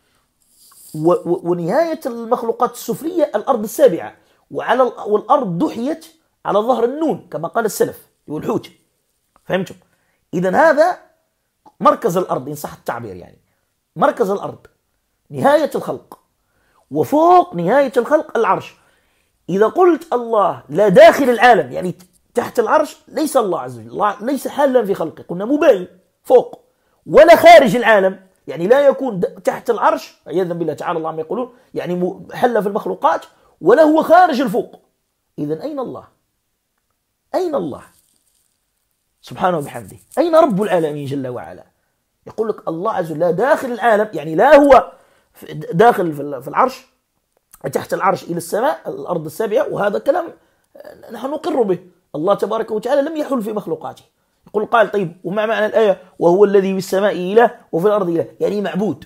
ونهاية المخلوقات السفلية الأرض السابعة، والأرض دحيت على ظهر النون كما قال السلف والحوت، فهمتم؟ إذن هذا مركز الأرض إن صح التعبير، يعني مركز الأرض نهاية الخلق، وفوق نهاية الخلق العرش. إذا قلت الله لا داخل العالم يعني تحت العرش، ليس الله عز وجل، الله ليس حالا في خلقه، قلنا مباين فوق، ولا خارج العالم يعني لا يكون تحت العرش عياذا بالله تعالى الله عما يقولون، يعني حل في المخلوقات، ولا هو خارج الفوق. إذن أين الله؟ أين الله سبحانه وبحمده؟ أين رب العالمين جل وعلا؟ يقول لك الله عز وجل لا داخل العالم، يعني لا هو داخل في العرش تحت العرش إلى السماء الأرض السابعة، وهذا كلام نحن نقر به، الله تبارك وتعالى لم يحل في مخلوقاته. يقول قال طيب وما معنى الآية وهو الذي في السماء إله وفي الأرض إله؟ يعني معبود،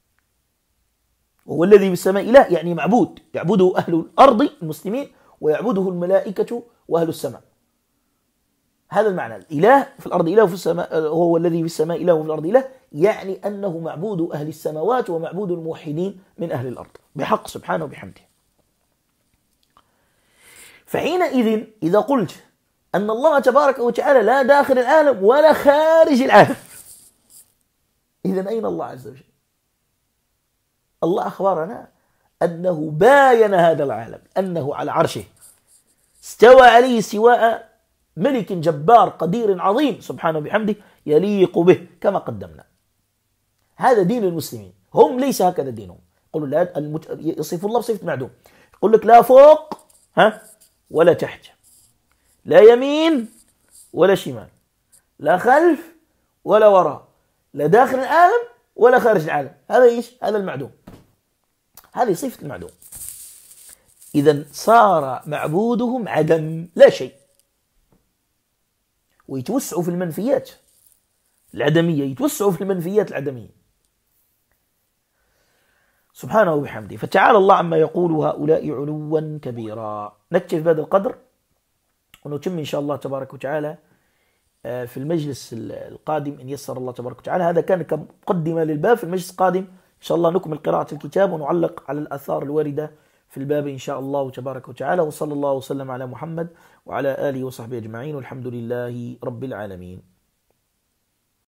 وهو الذي في السماء إله يعني معبود، يعبده أهل الأرض المسلمين ويعبده الملائكة وأهل السماء، هذا المعنى. الإله في الأرض إله وفي السماء، هو الذي في السماء إله وفي الأرض إله، يعني أنه معبود أهل السماوات ومعبود الموحدين من أهل الأرض بحق سبحانه وبحمده. فحينئذ إذا قلت أن الله تبارك وتعالى لا داخل العالم ولا خارج العالم، إذن أين الله عز وجل؟ الله أخبرنا أنه باين هذا العالم، أنه على عرشه استوى عليه استواء ملك جبار قدير عظيم سبحانه وبحمده يليق به كما قدمنا. هذا دين المسلمين، هم ليس هكذا دينهم، يقولوا لا يصف الله بصفة معدوم، يقول لك لا فوق ولا تحت، لا يمين ولا شمال، لا خلف ولا وراء، لا داخل العالم ولا خارج العالم. هذا ايش؟ هذا المعدوم، هذه صفة المعدوم. إذن صار معبودهم عدم، لا شيء، ويتوسعوا في المنفيات العدمية، يتوسعوا في المنفيات العدمية سبحانه وبحمده. فتعالى الله عما يقول هؤلاء علوا كبيرا. نكتفي بهذا القدر ونتم إن شاء الله تبارك وتعالى في المجلس القادم إن يسر الله تبارك وتعالى. هذا كان كمقدمة للباب، في المجلس القادم إن شاء الله نكمل قراءة الكتاب ونعلق على الآثار الواردة في الباب إن شاء الله تبارك وتعالى. وصلى الله وسلم على محمد وعلى آله وصحبه أجمعين، والحمد لله رب العالمين.